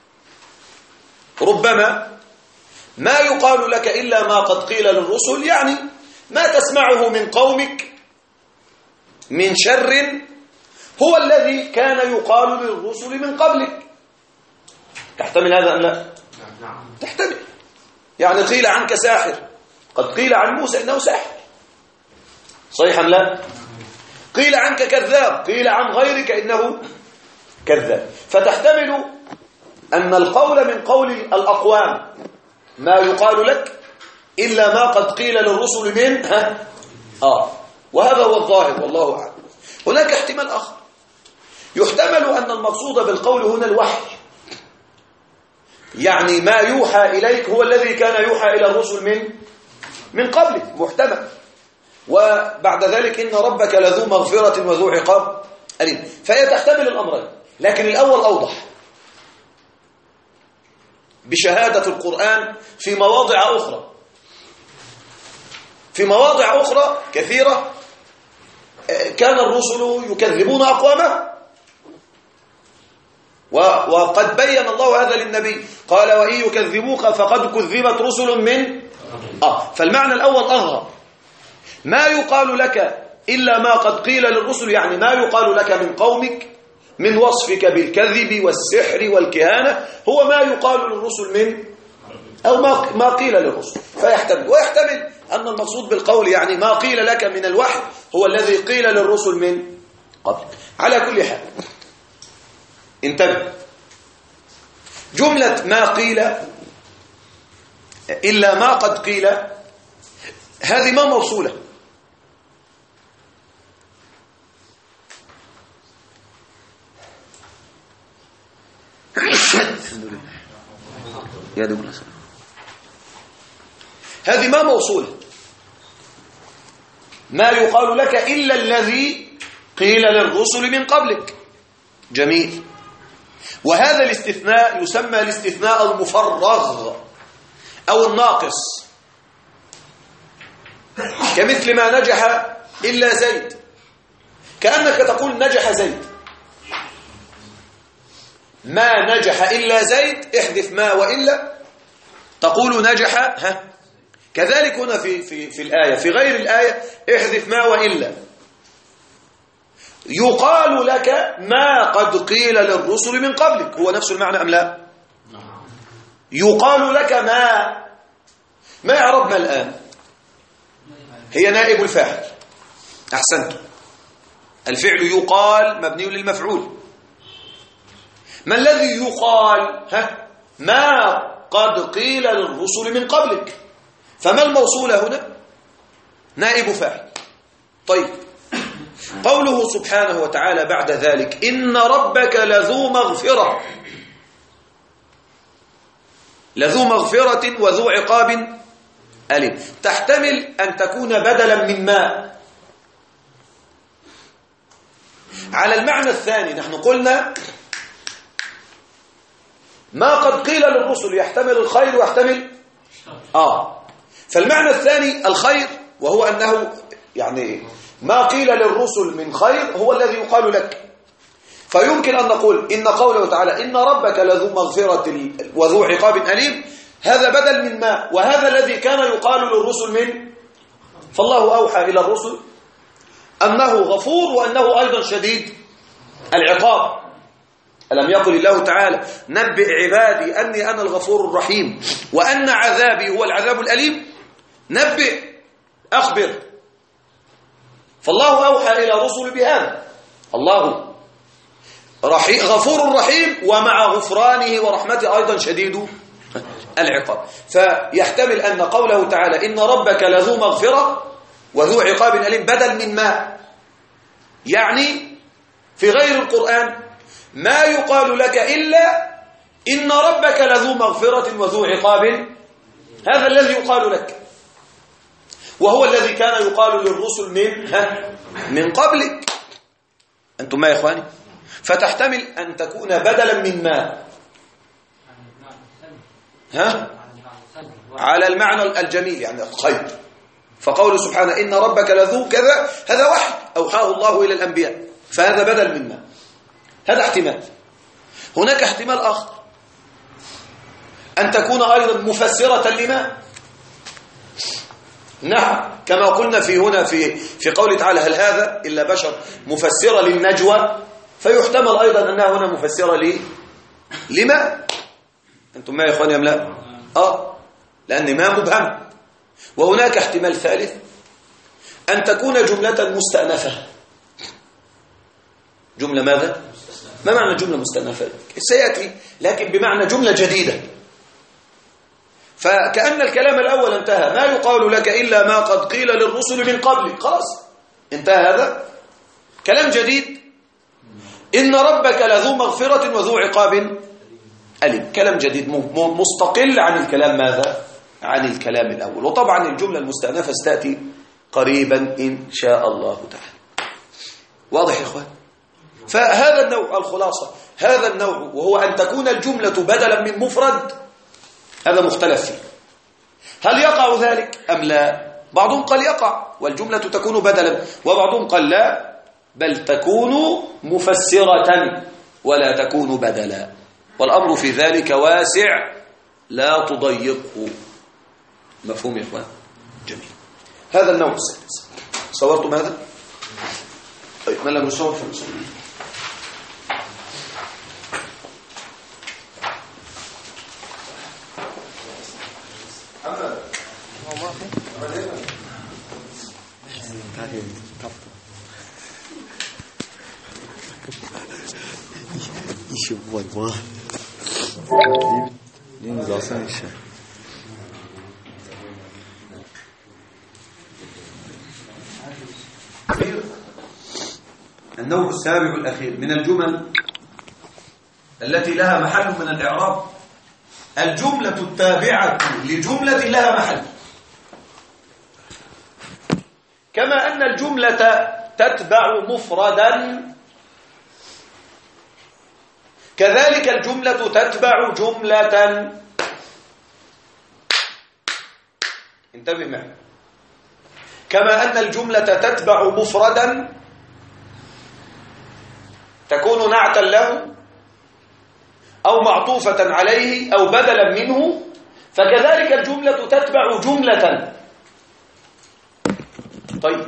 ربما ما يقال لك إلا ما قد قيل للرسل يعني ما تسمعه من قومك من شر هو الذي كان يقال للرسل من قبلك. تحتمل هذا أم لا؟ تحتمل. يعني قيل عنك ساحر، قد قيل عن موسى إنه ساحر، صحيح أم لا؟ قيل عنك كذاب، قيل عن غيرك إنه كذاب. فتحتمل أن القول من قول الأقوام ما يقال لك إلا ما قد قيل للرسل من وهذا هو الظاهر والله أعلم. هناك احتمال آخر، يحتمل أن المقصود بالقول هنا الوحي، يعني ما يوحى إليك هو الذي كان يوحى إلى الرسل من قبلك، محتمل. وبعد ذلك إن ربك لذو مغفرة وذو عقاب أليم، فهي تحتمل الأمرين. لكن الأول أوضح بشهادة القرآن في مواضع أخرى، في مواضع أخرى كثيرة كان الرسل يكذبون أقوامهم، وقد بين الله هذا للنبي، قال وإن يكذبوك فقد كذبت رسل من فالمعنى الأول أظهر. ما يقال لك إلا ما قد قيل للرسل، يعني ما يقال لك من قومك من وصفك بالكذب والسحر والكهانة هو ما يقال للرسل أو ما قيل للرسل. فيحتمل، ويحتمل أن المقصود بالقول يعني ما قيل لك من الوحي هو الذي قيل للرسل من قبل. على كل حال انتبه، جملة ما قيل إلا ما قد قيل هذه ما موصولة، يا دولة هذه ما موصولة. ما يقال لك إلا الذي قيل للرسل من قبلك. جميل. وهذا الاستثناء يسمى الاستثناء المفرغ أو الناقص، كمثل ما نجح إلا زيد، كأنك تقول نجح زيد. ما نجح إلا زيد، احذف ما وإلا تقول نجح كذلك هنا في الآية، في غير الآية احذف ما وإلا. يقال لك ما قد قيل للرسل من قبلك، هو نفس المعنى أم لا؟ يقال لك ما يعرب ما الآن؟ هي نائب الفاعل. أحسنت. الفعل يقال مبني للمفعول. ما الذي يقال؟ ما قد قيل للرسل من قبلك. فما الموصولة هنا؟ نائب فاعل. طيب، قوله سبحانه وتعالى بعد ذلك إن ربك لذو مغفرة، لذو مغفرة وذو عقاب أليم، تحتمل أن تكون بدلا من ما. على المعنى الثاني نحن قلنا ما قد قيل للرسل يحتمل الخير ويحتمل فالمعنى الثاني الخير، وهو أنه يعني ما قيل للرسل من خير هو الذي يقال لك. فيمكن أن نقول إن قوله تعالى إن ربك لذو مغفرة وذو عقاب أليم هذا بدل من ما، وهذا الذي كان يقال للرسل من. فالله أوحى إلى الرسل أنه غفور وأنه أيضا شديد العقاب. ألم يقل الله تعالى نبئ عبادي أني أنا الغفور الرحيم وأن عذابي هو العذاب الأليم؟ نبئ، أخبر. فالله أوحى إلى الرسل بهذا. الله غفور رحيم، ومع غفرانه ورحمته أيضا شديد العقاب. فيحتمل أن قوله تعالى إن ربك لذو مغفرة وذو عقاب أليم بدل من ما، يعني في غير القرآن ما يقال لك إلا إن ربك لذو مغفرة وذو عقاب، هذا الذي يقال لك، وهو الذي كان يقال للرسل من قبلك. أنتم ما يا إخواني؟ فتحتمل أن تكون بدلا من ما على المعنى الجميل، يعني الخير. فقول سبحانه إن ربك لذو كذا، هذا وحي أوحاه الله إلى الأنبياء، فهذا بدل من ما. هذا احتمال. هناك احتمال آخر أن تكون أيضا مفسرة لما. نعم، كما قلنا في قول تعالى هل هذا إلا بشر مفسرة للنجوى، فيحتمل أيضا أنها هنا مفسرة لما. أنتم ما يا إخواني أم لا؟ لأن ما مبهم. وهناك احتمال ثالث أن تكون جملة مستأنفة. جملة ماذا؟ ما معنى جملة مستأنفة؟ سيأتي، لكن بمعنى جملة جديدة. فكأن الكلام الأول انتهى، ما يقال لك إلا ما قد قيل للرسل من قبل، خلاص انتهى هذا. كلام جديد إن ربك لذو مغفرة وذو عقاب أليم، كلام جديد مستقل عن الكلام ماذا؟ عن الكلام الأول. وطبعا الجملة المستأنفة ستأتي قريبا إن شاء الله تعالى. واضح يا إخوان؟ فهذا النوع الخلاصة، هذا النوع وهو أن تكون الجملة بدلا من مفرد، هذا مختلف فيه. هل يقع ذلك أم لا؟ بعضهم قال يقع والجملة تكون بدلا، وبعضهم قال لا، بل تكون مفسرة ولا تكون بدلا. والأمر في ذلك واسع لا تضيقه. مفهوم يا إخوان؟ جميل. هذا النوع السادس. صورتم هذا؟ طيب، ما لم نصور فنصور. النوع السابع الأخير من الجمل التي لها محل من الإعراب الجملة التابعة لجملة لها محل. كما أن الجملة تتبع مفردا، كذلك الجملة تتبع جملة. انتبه معي. كما أن الجملة تتبع مفردا تكون نعتا له أو معطوفة عليه أو بدلا منه، فكذلك الجملة تتبع جملة. طيب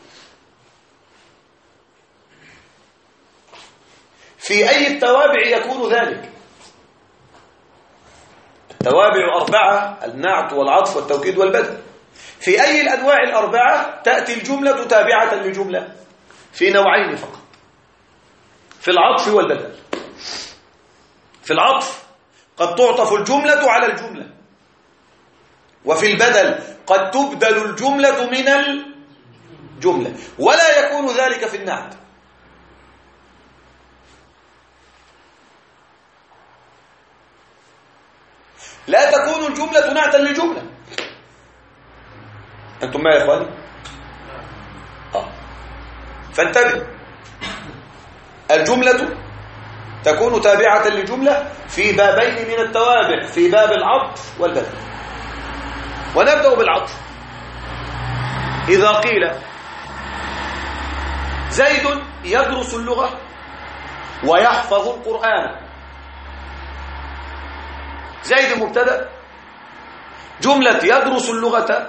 في أي التوابع يكون ذلك؟ التوابع 4: النعت والعطف والتوكيد والبدل. في أي الأنواع 4 تأتي الجملة تابعة لجملة؟ في نوعين فقط: في العطف والبدل. في العطف قد تعطف الجملة على الجملة، وفي البدل قد تبدل الجملة من الجملة، ولا يكون ذلك في النعت. لا تكون الجملة نعتا لجملة. أنتم ما يا إخواني؟ فانتبه، الجملة تكون تابعة لجملة في بابين من التوابع، في باب العطف والبدل. ونبدأ بالعطف. إذا قيل زيد يدرس اللغة ويحفظ القرآن، زيد مبتدأ، جملة يدرس اللغة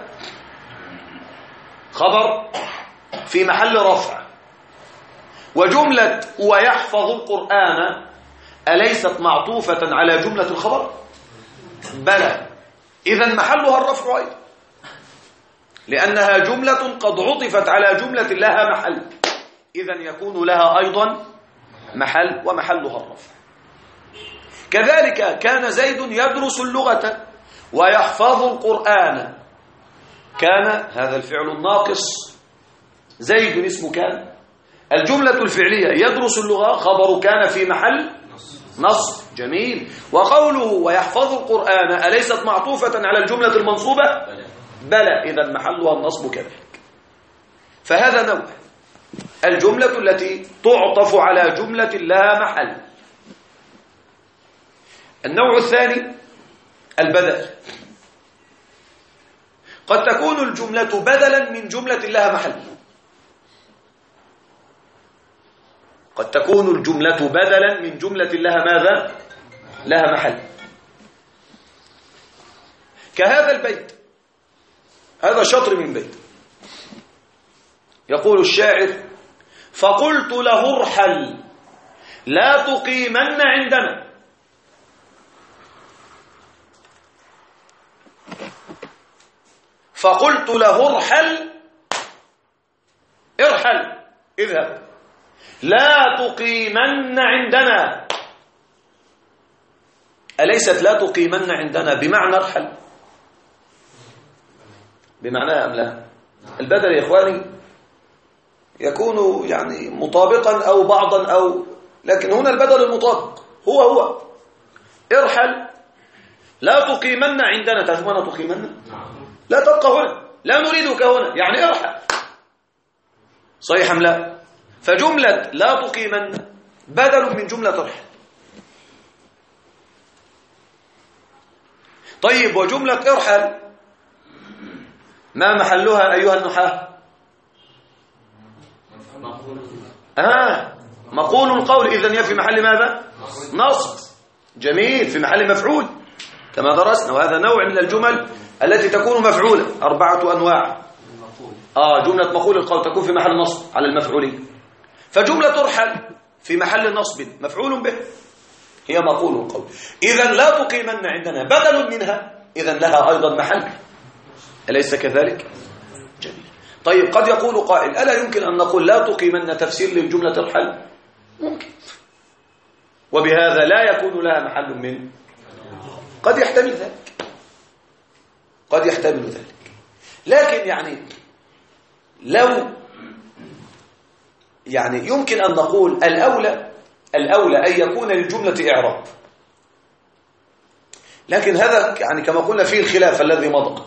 خبر في محل رفع، وجملة ويحفظ القرآن أليست معطوفة على جملة الخبر؟ بلى، إذن محلها الرفع أيضا، لأنها جملة قد عطفت على جملة لها محل، إذن يكون لها أيضا محل ومحلها الرفع. كذلك كان زيد يدرس اللغة ويحفظ القرآن، كان هذا الفعل الناقص، زيد اسم كان، الجملة الفعلية يدرس اللغة خبر كان في محل نصب. جميل. وقوله ويحفظ القرآن أليست معطوفة على الجملة المنصوبة؟ بلى، إذا محلها النصب كذلك. فهذا نوع، الجملة التي تعطف على جملة لها محل. النوع الثاني البدل. قد تكون الجملة بدلا من جملة لها محل، قد تكون الجملة بدلا من جملة لها ماذا؟ لها محل. كهذا البيت، هذا شطر من بيت، يقول الشاعر: فقلت له ارحل لا تقيمن عندنا. فقلت له ارحل، ارحل اذهب، لا تقيمن عندنا. أليست لا تقيمن عندنا بمعنى ارحل؟ بمعنى أم لا؟ البدل يا إخواني يكون يعني مطابقا أو بعضا أو، لكن هنا البدل المطابق هو ارحل لا تقيمن عندنا. تعرفون أنا تقيمن؟ لا تبقى هنا، لا نريدك هنا، يعني ارحل. صحيح أم لا؟ فجملة لا تقيمن بدل من جملة ارحل. طيب وجملة ارحل ما محلها أيها النحاة؟ مقول القول، إذن هي في محل ماذا؟ نصب. جميل، في محل مفعول كما درسنا، وهذا نوع من الجمل التي تكون مفعولة، 4 أنواع. جملة مقول القول تكون في محل نصب على المفعولين، فجملة ارحل في محل نصب مفعول به هي مقول القول. إذن لا تقيمن عندنا بدل منها، إذن لها أيضا محل، أليس كذلك؟ جميل. طيب قد يقول قائل: ألا يمكن أن نقول لا تقيمن تفسير للجملة ارحل؟ ممكن، وبهذا لا يكون لها محل من، قد يحتمل ذلك، قد يحتمل ذلك. لكن يعني لو يعني يمكن أن نقول الأولى أن يكون للجملة إعراب، لكن هذا يعني كما قلنا فيه الخلاف الذي مضى.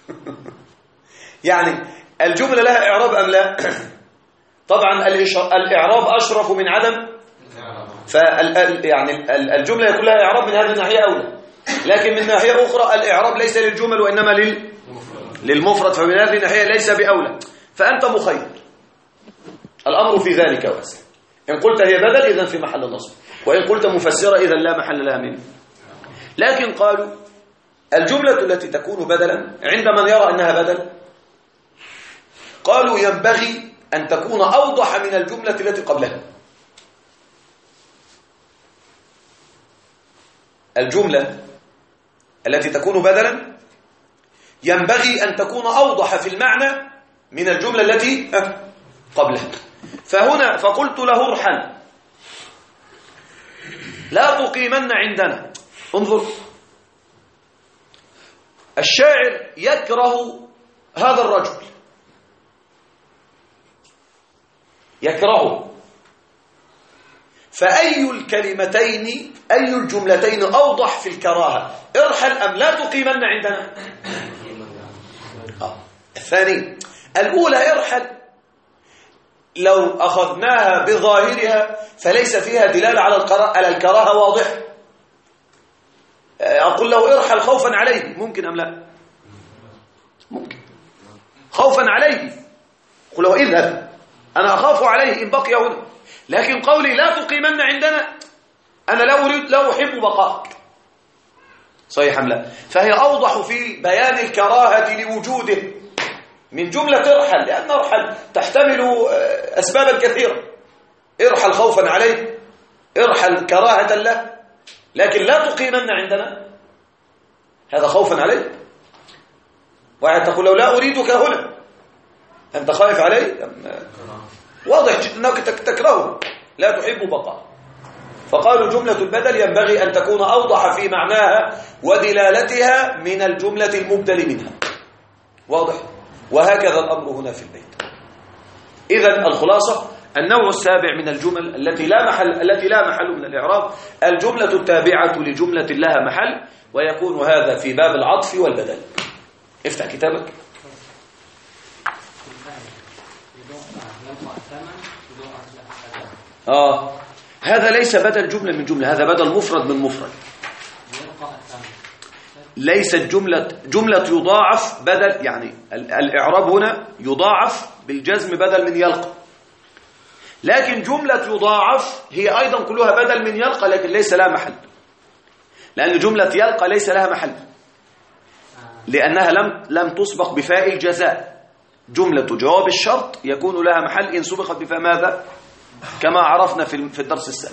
يعني الجملة لها إعراب أم لا؟ طبعا الإعراب أشرف من عدم، يعني الجملة يكون لها إعراب من هذه الناحية أولى، لكن من ناحية أخرى الإعراب ليس للجمل وإنما للمفرد، فمن هذه الناحية ليس بأولى، فأنت مخير، الأمر في ذلك واسع. إن قلت هي بدل إذن في محل نصب، وإن قلت مفسرة إذن لا محل لها منه. لكن قالوا الجملة التي تكون بدلا عند من يرى أنها بدل قالوا ينبغي أن تكون أوضح من الجملة التي قبلها. الجملة التي تكون بدلا ينبغي أن تكون أوضح في المعنى من الجملة التي قبلها. فهنا فقلت له ارحل لا تقيمن عندنا. انظر، الشاعر يكره هذا الرجل، يكرهه، فأي الكلمتين أي الجملتين أوضح في الكراهة؟ ارحل أم لا تقيمن عندنا؟ الثاني الأولى ارحل لو أخذناها بظاهرها فليس فيها دلالة على الكراهة واضح. أقول له ارحل خوفا عليه، ممكن أم لا؟ ممكن، خوفا عليه. أقول له اذهب أنا أخاف عليه إن بقي هنا. لكن قولي لا تقيمن عندنا أنا لا أحب بقاءك، صحيح أم لا؟ فهي أوضح في بيان الكراهة لوجوده من جملة ارحل، لأن ارحل تحتمل أسبابا كثيرة. ارحل خوفا عليه، ارحل كراهة له، لكن لا تقيمن عندنا هذا خوفا عليه. واحد تقول له لا أريدك هنا، أنت خايف عليه، واضح أنك تكرهه، لا تحب بقاء. فقالوا جملة البدل ينبغي أن تكون أوضح في معناها ودلالتها من الجملة المبدل منها، واضح؟ وهكذا الأمر هنا في البيت. إذن الخلاصة النوع السابع من الجمل التي لا محل من الإعراب الجملة التابعة لجملة لها محل، ويكون هذا في باب العطف والبدل. افتح كتابك. هذا ليس بدل جملة من جملة، هذا بدل مفرد من مفرد. ليست جملة يضاعف بدل، يعني الإعراب هنا يضاعف بالجزم بدل من يلقى، لكن جملة يضاعف هي أيضا كلها بدل من يلقى لكن ليس لها محل، لأن جملة يلقى ليس لها محل لأنها لم تسبق بفاء الجزاء. جملة جواب الشرط يكون لها محل إن سبقت بفاء ماذا؟ كما عرفنا في الدرس السابق.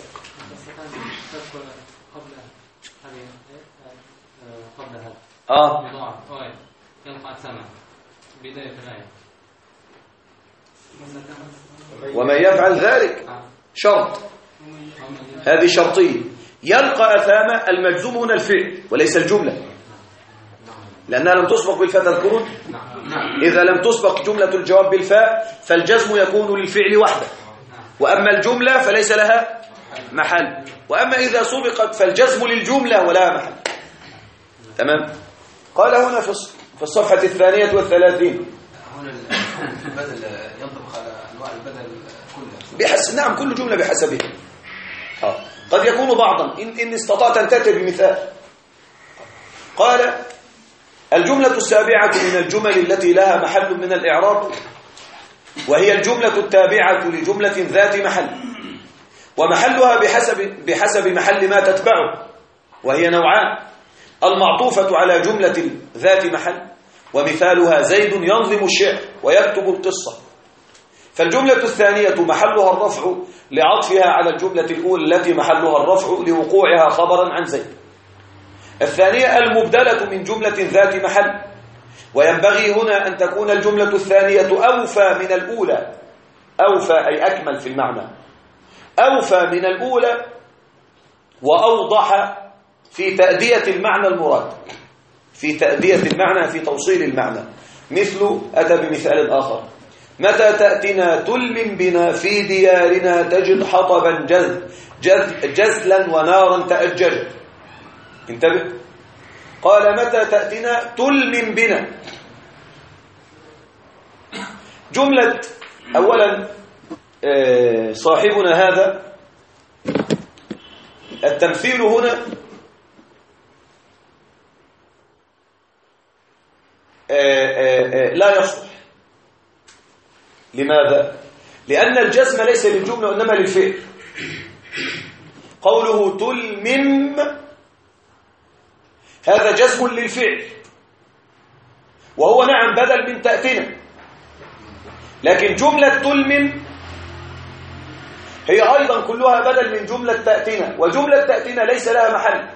ومن يفعل ذلك شرط، هذه شرطية. يلقى أثامة المجزوم هنا الفعل وليس الجملة، لأنها لم تسبق بالفاء. تذكرون إذا لم تسبق جملة الجواب بالفاء فالجزم يكون للفعل وحده، وأما الجملة فليس لها محل، وأما إذا سبقت فالجزم للجملة ولها محل. تمام. قال هنا في الصفحة 32 هنا البدل ينطبق على أنواع البدل كلها نعم، كل جملة بحسبها. قد يكون بعضا إن استطعت أن تأتي بمثال. قال الجملة السابعة من الجمل التي لها محل من الإعراب وهي الجملة التابعة لجملة ذات محل، ومحلها بحسب محل ما تتبعه، وهي نوعان: المعطوفة على جملة ذات محل، ومثالها زيد ينظم الشعر ويكتب القصة. فالجملة الثانية محلها الرفع لعطفها على الجملة الأولى التي محلها الرفع لوقوعها خبرا عن زيد. الثانية المبدلة من جملة ذات محل، وينبغي هنا أن تكون الجملة الثانية أوفى من الأولى. أوفى أي أكمل في المعنى، أوفى من الأولى وأوضح في تأدية المعنى المراد، في تأدية المعنى، في توصيل المعنى. مثل أتى بمثال آخر: متى تأتنا تلم بنا في ديارنا تجد حطبا جزلا ونارا تأججا. انتبه، قال متى تأتنا تلم بنا. جملة أولا صاحبنا هذا التمثيل هنا لا يصلح. لماذا؟ لأن الجزم ليس للجملة وإنما للفعل. قوله تلمم هذا جزم للفعل، وهو نعم بدل من تأتنا، لكن جملة تلمم هي أيضا كلها بدل من جملة تأتنا، وجملة تأتنا ليس لها محل.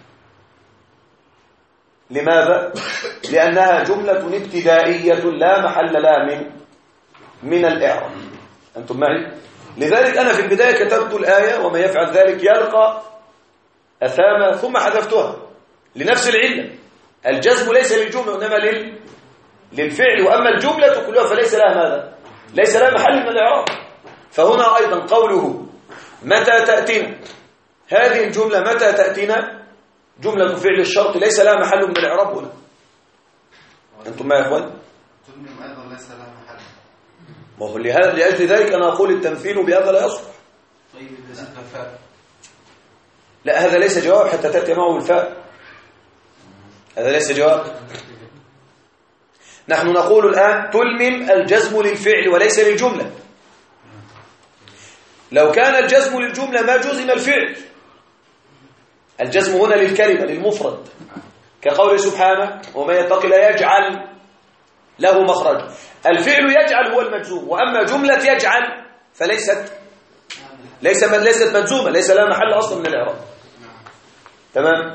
لماذا؟ لأنها جملة ابتدائية لا محل لها من الإعراب. أنتم معي؟ لذلك أنا في البداية كتبت الآية وما يفعل ذلك يلقى أثاما، ثم حذفتها لنفس العلة. الجزم ليس للجملة وإنما للفعل، وأما الجملة كلها فليس لها ماذا؟ ليس لها محل من الإعراب. فهنا أيضا قوله متى تأتينا، هذه الجملة متى تأتينا جملة فعل الشرط ليس لها محل من الإعراب هنا. أنتم معي يا إخوان؟ تلمم أيضا ليس لها محل. ما هو لأجل ذلك أنا أقول التمثيل بهذا لا يصلح. طيب إذا زدنا الفاء؟ لا، هذا ليس جواب حتى تأتي معه الفاء، هذا ليس جواب. نحن نقول الآن تلمم الجزم للفعل وليس للجملة. لو كان الجزم للجملة ما جزم الفعل. الجزم هنا للكلمة للمفرد، كقول سبحانه وما يتق الله يجعل له مخرج. الفعل يجعل هو المجزوم، وأما جملة يجعل فليست ليست مجزومة، ليس لها محل أصلا من الإعراب. تمام؟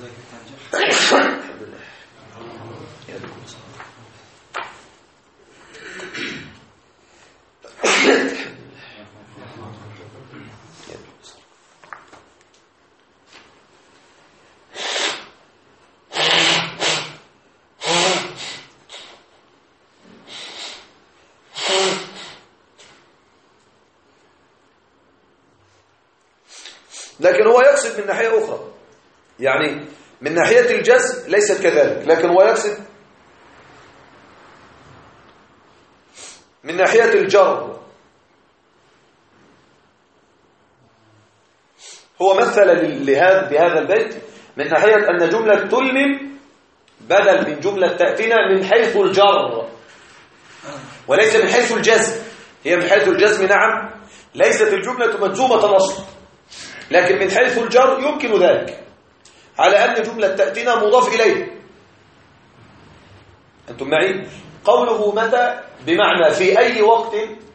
لكن هو يقصد من ناحية أخرى، يعني من ناحية الجزم ليست كذلك، لكن هو يقصد من ناحية الجر. هو مثل بهذا البيت من ناحية أن جملة تلمم بدل من جملة تأتينا من حيث الجر وليس من حيث الجزم. هي من حيث الجزم نعم ليست الجملة مجزومة أصلا، لكن من حيث الجر يمكن ذلك، على أن جملة تأتينا مضاف إليه. أنتم معي؟ قوله متى بمعنى في أي وقت.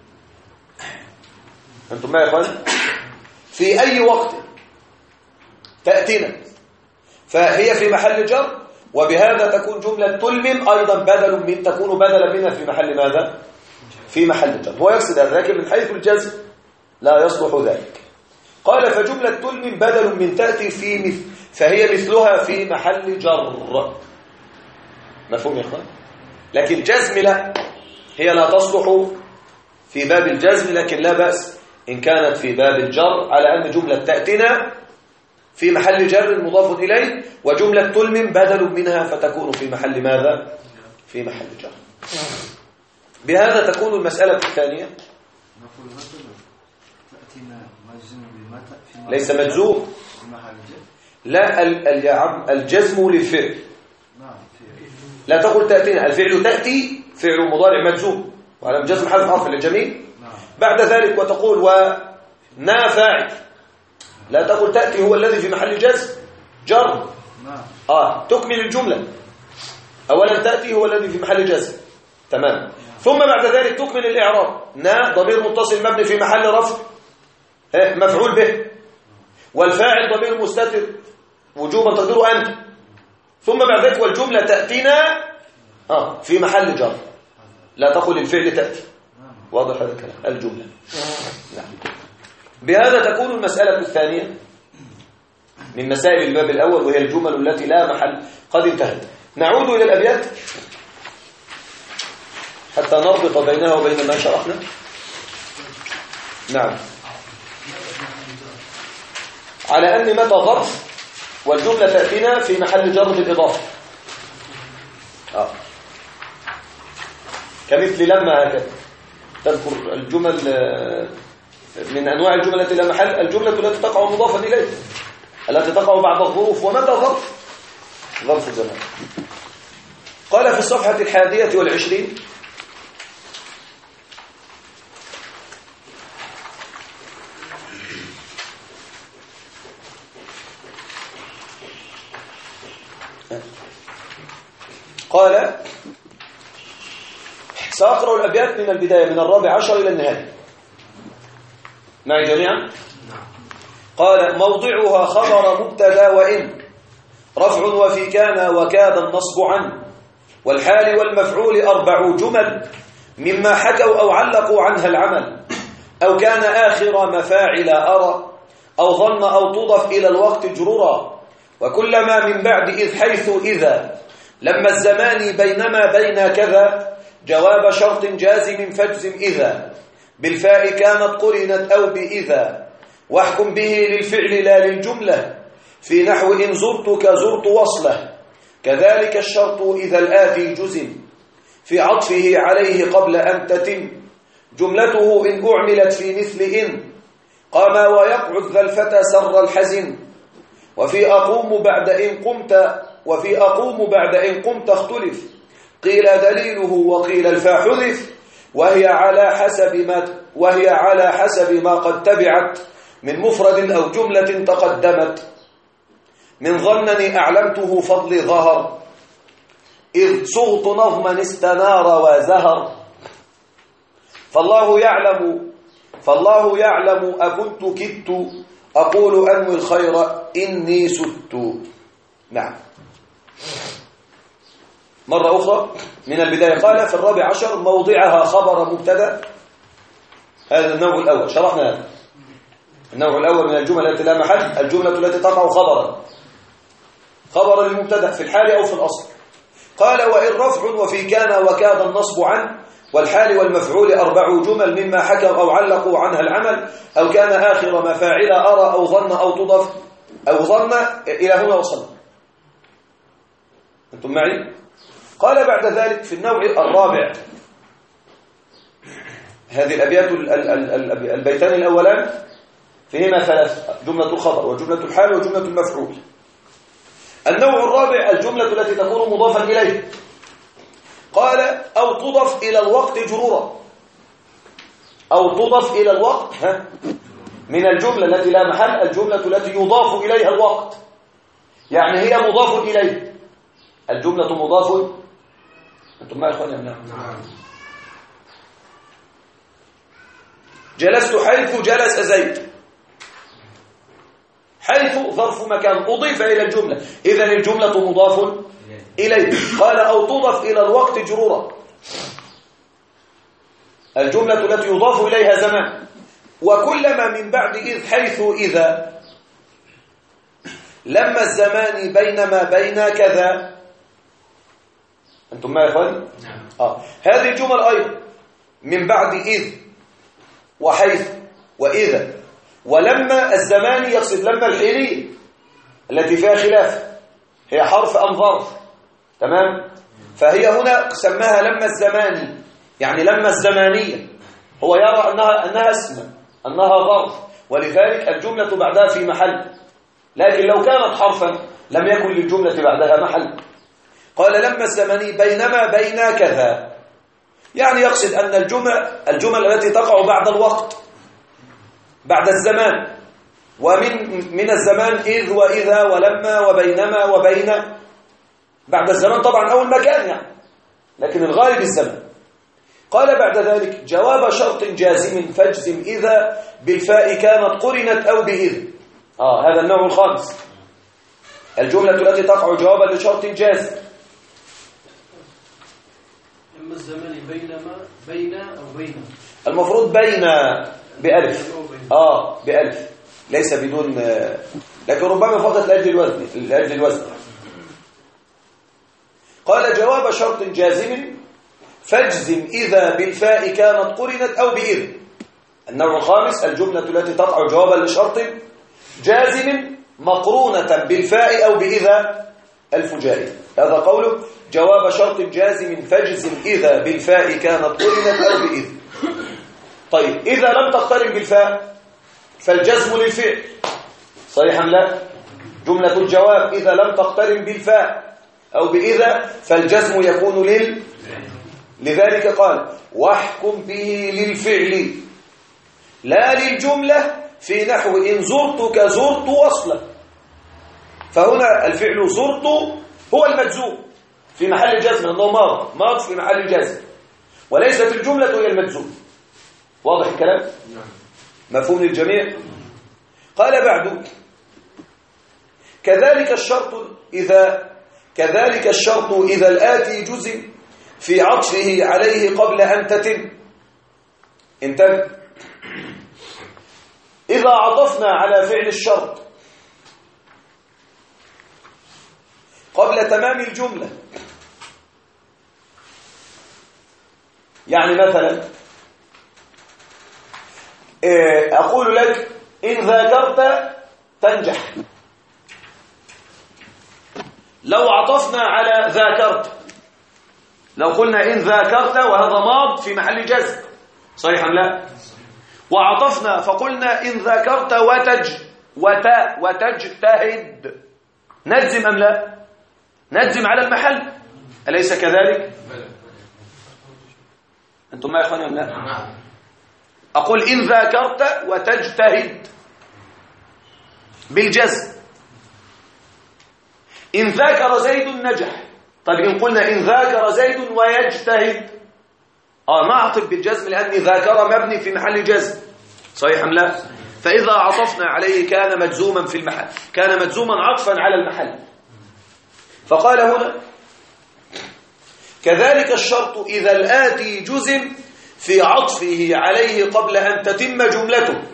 أنتم معي يا أخوان؟ في أي وقت تأتينا، فهي في محل جر، وبهذا تكون جملة تلمم أيضا تكون بدلا منها في محل ماذا؟ في محل جر. هو يقصد هذا، لكن من حيث الجزم لا يصلح ذلك. قال فجملة تلمم بدل من تأتي فهي مثلها في محل جر. مفهوم يا اخوان؟ لكن جزم لا، هي لا تصلح في باب الجزم، لكن لا بأس إن كانت في باب الجر، على أن جملة تأتنا في محل جر مضاف إليه، وجملة تلمم بدل منها فتكون في محل ماذا؟ في محل جر. بهذا تكون المسألة الثانية. ليس مجزوم، لا الجزم للفعل. لا تقل تأتينا، الفعل تأتي فعل مضارع مجزوم وعلى جزم حذف حرف للجميع. بعد ذلك وتقول ونا فاعل، لا تقل تأتي هو الذي في محل جزم جر. تكمل الجملة. أولا تأتي هو الذي في محل جزم، تمام. ثم بعد ذلك تكمل الإعراب. نا ضمير متصل مبني في محل رفع مفعول به، والفاعل ضمير مستتر وجوبا تقديره أنت. ثم بعد ذلك والجملة تأتينا في محل جر، لا تقل الفعل تأتي. واضح هذا الكلام؟ الجملة. نعم. بهذا تكون المسألة الثانية من مسائل الباب الأول، وهي الجمل التي لا محل قد انتهت. نعود إلى الأبيات حتى نربط بينها وبين ما شرحنا. نعم. على أن متى ظرف والجملة تأتينا في محل جر بالإضافة. كمثل لما هكذا تذكر الجمل من أنواع الجمل التي لا محل، الجملة التي تقع مضافا إليه، التي تقع بعد الظروف. ومتى ظرف زمان. قال في الصفحة 21: سأقرأ الأبيات من البداية من 14 إلى النهاية معي جميعا. قال موضعها خبر مبتدا وإن رفع وفي كان وكاد النصب عن والحال والمفعول 4 جمل مما حكوا أو علقوا عنها العمل أو كان آخر مفاعل أرى أو ظن أو تضف إلى الوقت جرورا وكلما من بعد إذ حيث إذا لما الزمان بينما بين كذا جواب شرط جازم فاجزم إذا بالفاء كانت قرنت أو بإذا واحكم به للفعل لا للجملة في نحو إن زرتك زرت وصله كذلك الشرط إذا الآتي جزم في عطفه عليه قبل أن تتم جملته إن أعملت في مثل إن قام ويقعد ذا الفتى سر الحزن وفي أقوم بعد إن قمت اختلف قيل دليله وقيل الفاء حذف وهي على حسب ما قد تبعت من مفرد أو جملة تقدمت من ظنني أعلمته فضل ظهر إذ صغت نظما استنار وزهر فالله يعلم أكنت كدت أقول أنوي الخير إني سدت. نعم مرة أخرى من البداية. قال في 14 موضعها خبر مبتدا. هذا النوع الأول شرحنا هذا النوع الأول من الجمل التي لا محل الجملة التي تقع خبرا للمبتدا في الحال أو في الأصل. قال وإن رفع وفي كان وكاد النصب عن والحال والمفعول 4 جمل مما حكوا أو علقوا عنها العمل أو كان آخر مفاعل أرى أو ظن أو تضف أو ظن إلى هنا وصلنا. أنتم معي؟ قال بعد ذلك في النوع الرابع هذه الأبيات البيتان الأولان فيهما 3 جملة الخبر وجملة الحال وجملة المفعول. النوع الرابع الجملة التي تكون مضافا إليه. قال أو تضف إلى الوقت جرورا أو تضف إلى الوقت من الجملة التي لا محل الجملة التي يضاف إليها الوقت يعني هي مضاف إليه الجملة مضاف. أنتم معي إخواني؟ نعم. جلست حيث جلس زيد حيث ظرف مكان أضيف إلى الجملة إذن الجملة مضاف إليه. قال أو تضف إلى الوقت جرورا الجملة التي يضاف إليها زمان وكلما من بعد إذ حيث إذا لما الزمان بينما بين كذا. أنتم معي يا إخواني؟ هذه الجمل أيضا من بعد إذ وحيث وإذا ولما الزمان يقصد لما الحينية التي فيها خلاف هي حرف أم ظرف تمام. فهي هنا سماها لما الزماني يعني لما الزمانية هو يرى أنها اسم أنها ظرف ولذلك الجملة بعدها في محل لكن لو كانت حرفا لم يكن للجملة بعدها محل. قال لما الزماني بينما بين كذا يعني يقصد أن الجمل التي تقع بعد الوقت بعد الزمان ومن الزمان إذ وإذا ولما وبينما وبين بعد الزمان طبعا أو المكان يعني لكن الغالب الزمان. قال بعد ذلك جواب شرط جازم فاجزم إذا بالفاء كانت قرنت أو بإذ. هذا النوع الخامس الجملة التي تقع جوابا لشرط جازم. لما الزمان بينما بين أو بين المفروض بين بألف بألف ليس بدون لكن ربما فقط لأجل الوزن. قال جواب شرط جازم فاجزم إذا بالفاء كانت قرنت أو بإذ. النوع الخامس الجملة التي تقع جوابا لشرط جازم مقرونة بالفاء أو بإذا الفجائي. هذا قوله جواب شرط جازم فاجزم إذا بالفاء كانت قرنت أو بإذ. طيب إذا لم تقترن بالفاء فالجزم للفعل صحيح أم لا؟ جملة الجواب إذا لم تقترن بالفاء أو بإذا فالجزم يكون لذلك قال واحكم به للفعل لا للجملة في نحو إن زرتك زرت وصلا. فهنا الفعل زرت هو المجزوم في محل جزم، لأنه ماض في محل جزم، وليست الجملة هي المجزوم. واضح الكلام؟ مفهوم للجميع؟ قال بعد كذلك الشرط إذا الآتي جزم في عطفه عليه قبل أن تتم. انتبه، إذا عطفنا على فعل الشرط قبل تمام الجملة، يعني مثلا أقول لك إن ذاكرت تنجح. لو عطفنا على ذاكرت، لو قلنا إن ذاكرت وهذا ماض في محل جزم، صحيح أم لا؟ وعطفنا فقلنا إن ذاكرت وتجتهد، نجزم أم لا؟ نجزم على المحل، أليس كذلك؟ أنتم ما يا إخواني أم لا؟ أقول إن ذاكرت وتجتهد بالجزم. إن ذاكر زيد نجح. طيب إن قلنا إن ذاكر زيد ويجتهد، نعطف بالجزم لأن ذاكر مبني في محل جزم، صحيح أم لا؟ فإذا عطفنا عليه كان مجزوما في المحل، كان مجزوما عطفا على المحل. فقال هنا كذلك الشرط إذا الآتي جزم في عطفه عليه قبل أن تتم جملته.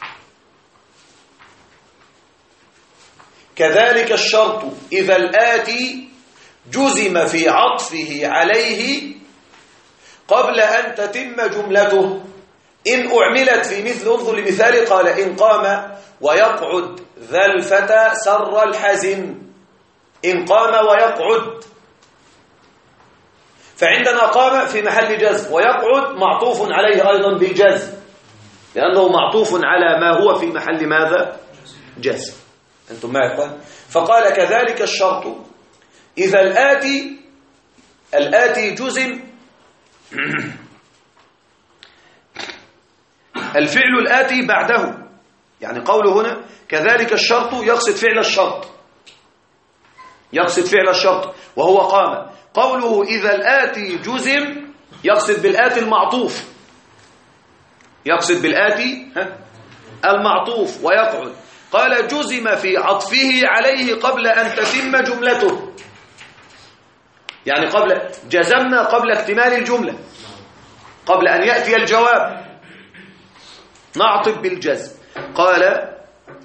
كذلك الشرط إذا الآتي جزم في عطفه عليه قبل أن تتم جملته إن أعملت في مثل، انظر لمثال، قال إن قام ويقعد ذا الفتى سر الحزن. إن قام ويقعد، فعندنا قام في محل جزم، ويقعد معطوف عليه أيضا بالجزم لأنه معطوف على ما هو في محل ماذا؟ جزم. أنتم معي إخوان؟ فقال كذلك الشرط إذا الآتي جزم الفعل الآتي بعده، يعني قوله هنا كذلك الشرط يقصد فعل الشرط، يقصد فعل الشرط وهو قام. قوله إذا الآتي جزم يقصد بالآتي المعطوف، يقصد بالآتي المعطوف ويقعد. قال جزم في عطفه عليه قبل أن تتم جملته، يعني جزمنا قبل اكتمال الجملة، قبل أن يأتي الجواب نعطف بالجزم. قال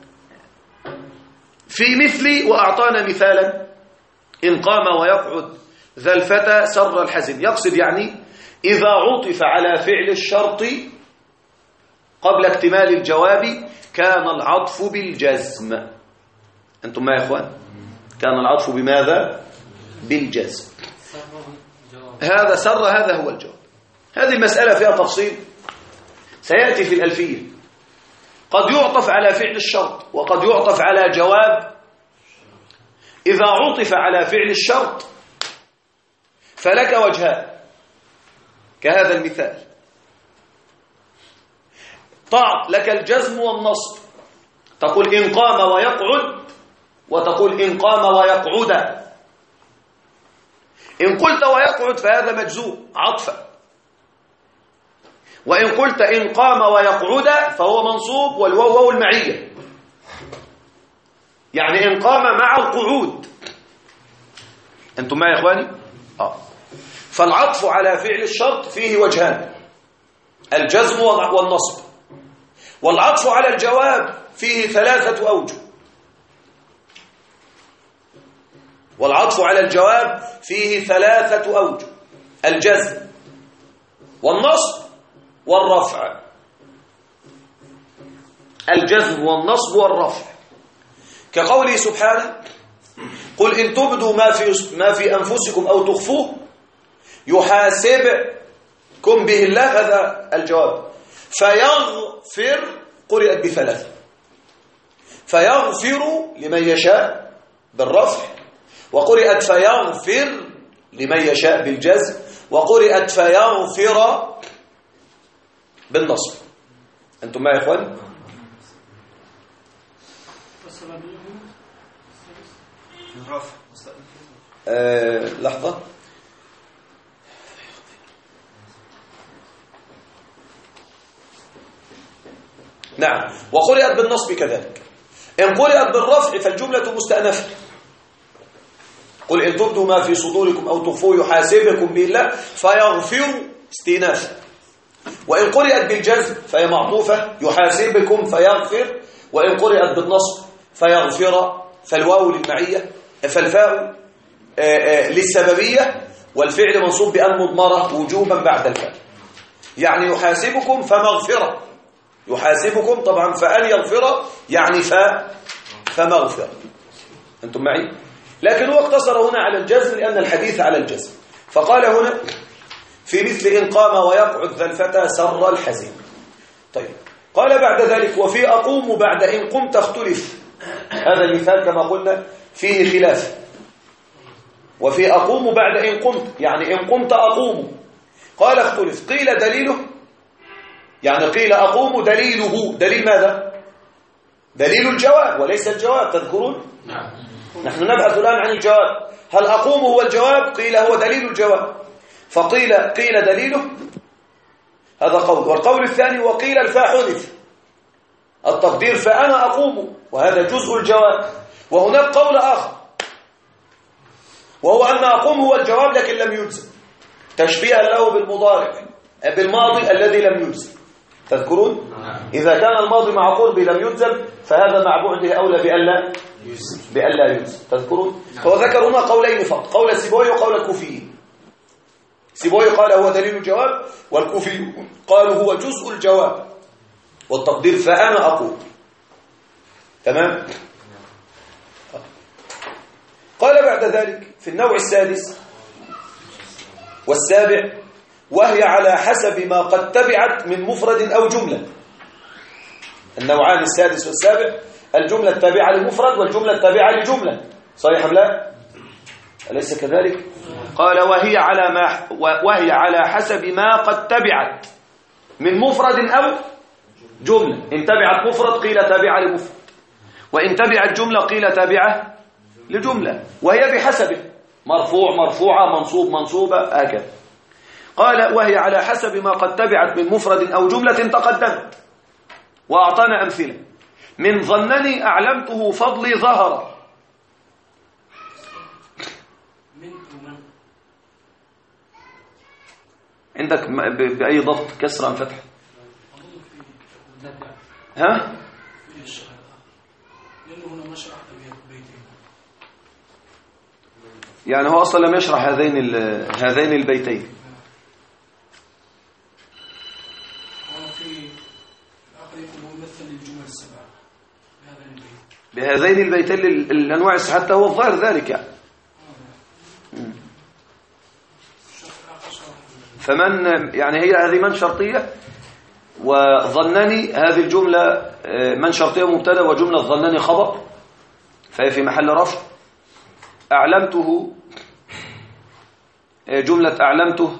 في مثل، وأعطانا مثالا إن قام ويقعد ذا الفتى سر الحزن، يقصد يعني إذا عطف على فعل الشرط قبل اكتمال الجواب كان العطف بالجزم. أنتم ما يا إخوان؟ كان العطف بماذا؟ بالجزم. هذا سر، هذا هو الجواب. هذه المسألة فيها تفصيل سيأتي في الألفية. قد يعطف على فعل الشرط وقد يعطف على جواب. إذا عطف على فعل الشرط فلك وجهان كهذا المثال، لك الجزم والنصب، تقول إن قام ويقعد وتقول إن قام ويقعد. إن قلت ويقعد فهذا مجزوم عطفا، وإن قلت إن قام ويقعد فهو منصوب والواو المعية، يعني إن قام مع القعود. أنتم معي يا إخواني؟ فالعطف على فعل الشرط فيه وجهان، الجزم والنصب. والعطف على الجواب فيه 3 أوجه. والعطف على الجواب فيه 3 أوجه: الجزم والنصب والرفع. الجزم والنصب والرفع، كقوله سبحانه: قل إن تبدوا ما في أنفسكم أو تخفوه يحاسبكم به الله. هذا الجواب. فيغفر قرئت ب3، فيغفر لمن يشاء بالرفع، وقرئت فيغفر لمن يشاء بالجزم، وقرئت فيغفر بالنصب. أنتم معي يا إخوان؟ لحظة. نعم، وقرئت بالنصب كذلك. إن قرئت بالرفع فالجملة مستأنفة. قل إن تبدوا ما في صدوركم أو تخفوه يحاسبكم به الله فيغفر استئنافا. وإن قرئت بالجزم فهي معطوفة يحاسبكم فيغفر. وإن قرئت بالنصب فيغفر، فالواو للمعية، فالفاء للسببية، والفعل منصوب بأن مضمرة وجوبا بعد الفاء. يعني يحاسبكم فمغفرة، يحاسبكم طبعا فأن يغفر يعني فمغفرة. أنتم معي؟ لكن هو اقتصر هنا على الجزم لأن الحديث على الجزم، فقال هنا في مثل إن قام ويقعد ذا الفتى سر الحزين. طيب، قال بعد ذلك وفي أقوم بعد إن قمت اختلف. هذا المثال كما قلنا فيه خلاف. وفي أقوم بعد إن قمت، يعني إن قمت أقوم. قال اختلف، قيل دليله، يعني قيل أقوم دليله، دليل ماذا؟ دليل الجواب وليس الجواب، تذكرون؟ نعم. نحن نبحث الآن عن الجواب، هل أقوم هو الجواب؟ قيل هو دليل الجواب، قيل دليله، هذا قول. والقول الثاني وقيل الفاء حذف، التقدير فأنا أقوم، وهذا جزء الجواب. وهناك قول آخر وهو أن أقوم هو الجواب لكن لم يجزم، تشبيها له بالمضارع بالماضي الذي لم يجزم، تذكرون؟ إذا كان الماضي مع قرب لم يجزم فهذا مع بعده أولى بألا يجزم، تذكرون؟ هو ذكر هنا قولين فقط، قول السيبوي وقول الكوفيين. السيبوي قال هو دليل الجواب، والكوفي قالوا هو جزء الجواب، والتقدير فأنا أقول. تمام؟ قال بعد ذلك في النوع السادس والسابع وهي على حسب ما قد تبعت من مفرد أو جملة. النوعان السادس والسابع الجملة التابعة لمفرد والجملة التابعة لجملة، صحيح أم لا؟ أليس كذلك؟ قال وهي على حسب ما قد تبعت من مفرد أو جملة. إن تبعت مفرد قيل تابعة لمفرد، وإن تبعت جملة قيل تابعة لجملة، وهي بحسبه، مرفوع مرفوعة، منصوب منصوبة، هكذا. قال وهي على حسب ما قد تبعت من مفرد أو جملة تقدمت، وأعطانا أمثلة. من ظنني أعلمته فضلي ظهر. عندك بأي ضبط، كسر أم فتح؟ ها؟ لأنه هنا ما شرح بيتين، يعني هو أصلا لم يشرح هذين البيتين. وفي آخر يقول مثل الجمل السبعة بهذين البيتين الأنواع حتى هو الظاهر ذلك يعني. فمن يعني هي هذه من شرطية، وظنني هذه الجملة من شرطية مبتدا، وجملة ظنني خبر، فهي في محل رفع. أعلمته جملة أعلمته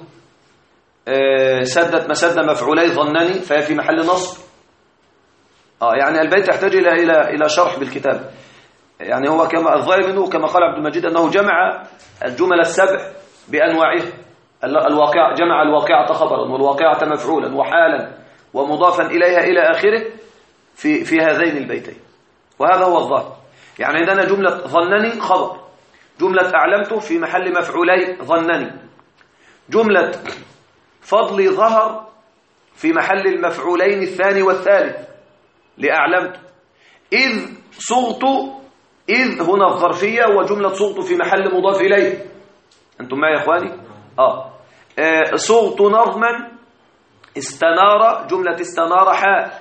سدت مسد مفعولي ظنني، فهي في محل نصب. يعني البيت يحتاج إلى شرح بالكتاب. يعني هو كما الظاهر منه كما قال عبد المجيد أنه جمع الجمل السبع بأنواعها. الواقع جمع الواقعة خبرا والواقعة مفعولا وحالا ومضافا إليها إلى آخره في هذين البيتين، وهذا هو الظاهر. يعني عندنا جملة ظنني خبر، جملة أعلمته في محل مفعولي ظنني، جملة فضلي ظهر في محل المفعولين الثاني والثالث لأعلمته. إذ صغت، إذ هنا الظرفية، وجملة صغت في محل مضاف إليه. أنتم معي يا إخواني؟ صغت نظما، استنار، جملة استنار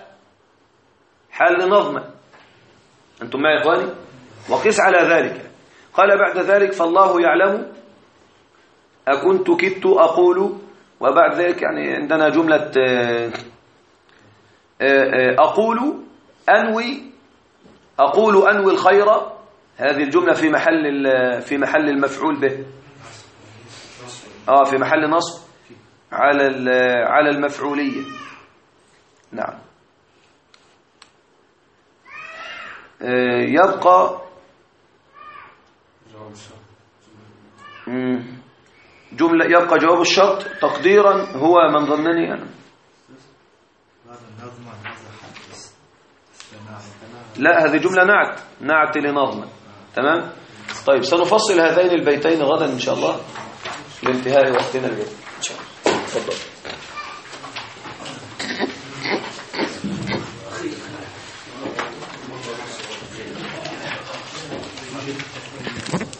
حال نظما. أنتم معي يا إخواني؟ وقس على ذلك. قال بعد ذلك فالله يعلم أكنت كدت أقول. وبعد ذلك يعني عندنا جملة أقول أنوي الخير، هذه الجملة في محل المفعول به، في محل نصب على المفعولية. نعم. يبقى جملة يبقى جواب الشرط تقديرا هو من ظنني أنا. لا هذه جملة نعت لنظم. تمام. طيب سنفصل هذين البيتين غدا إن شاء الله لانتهاء وقتنا اليوم إن شاء الله. تفضل.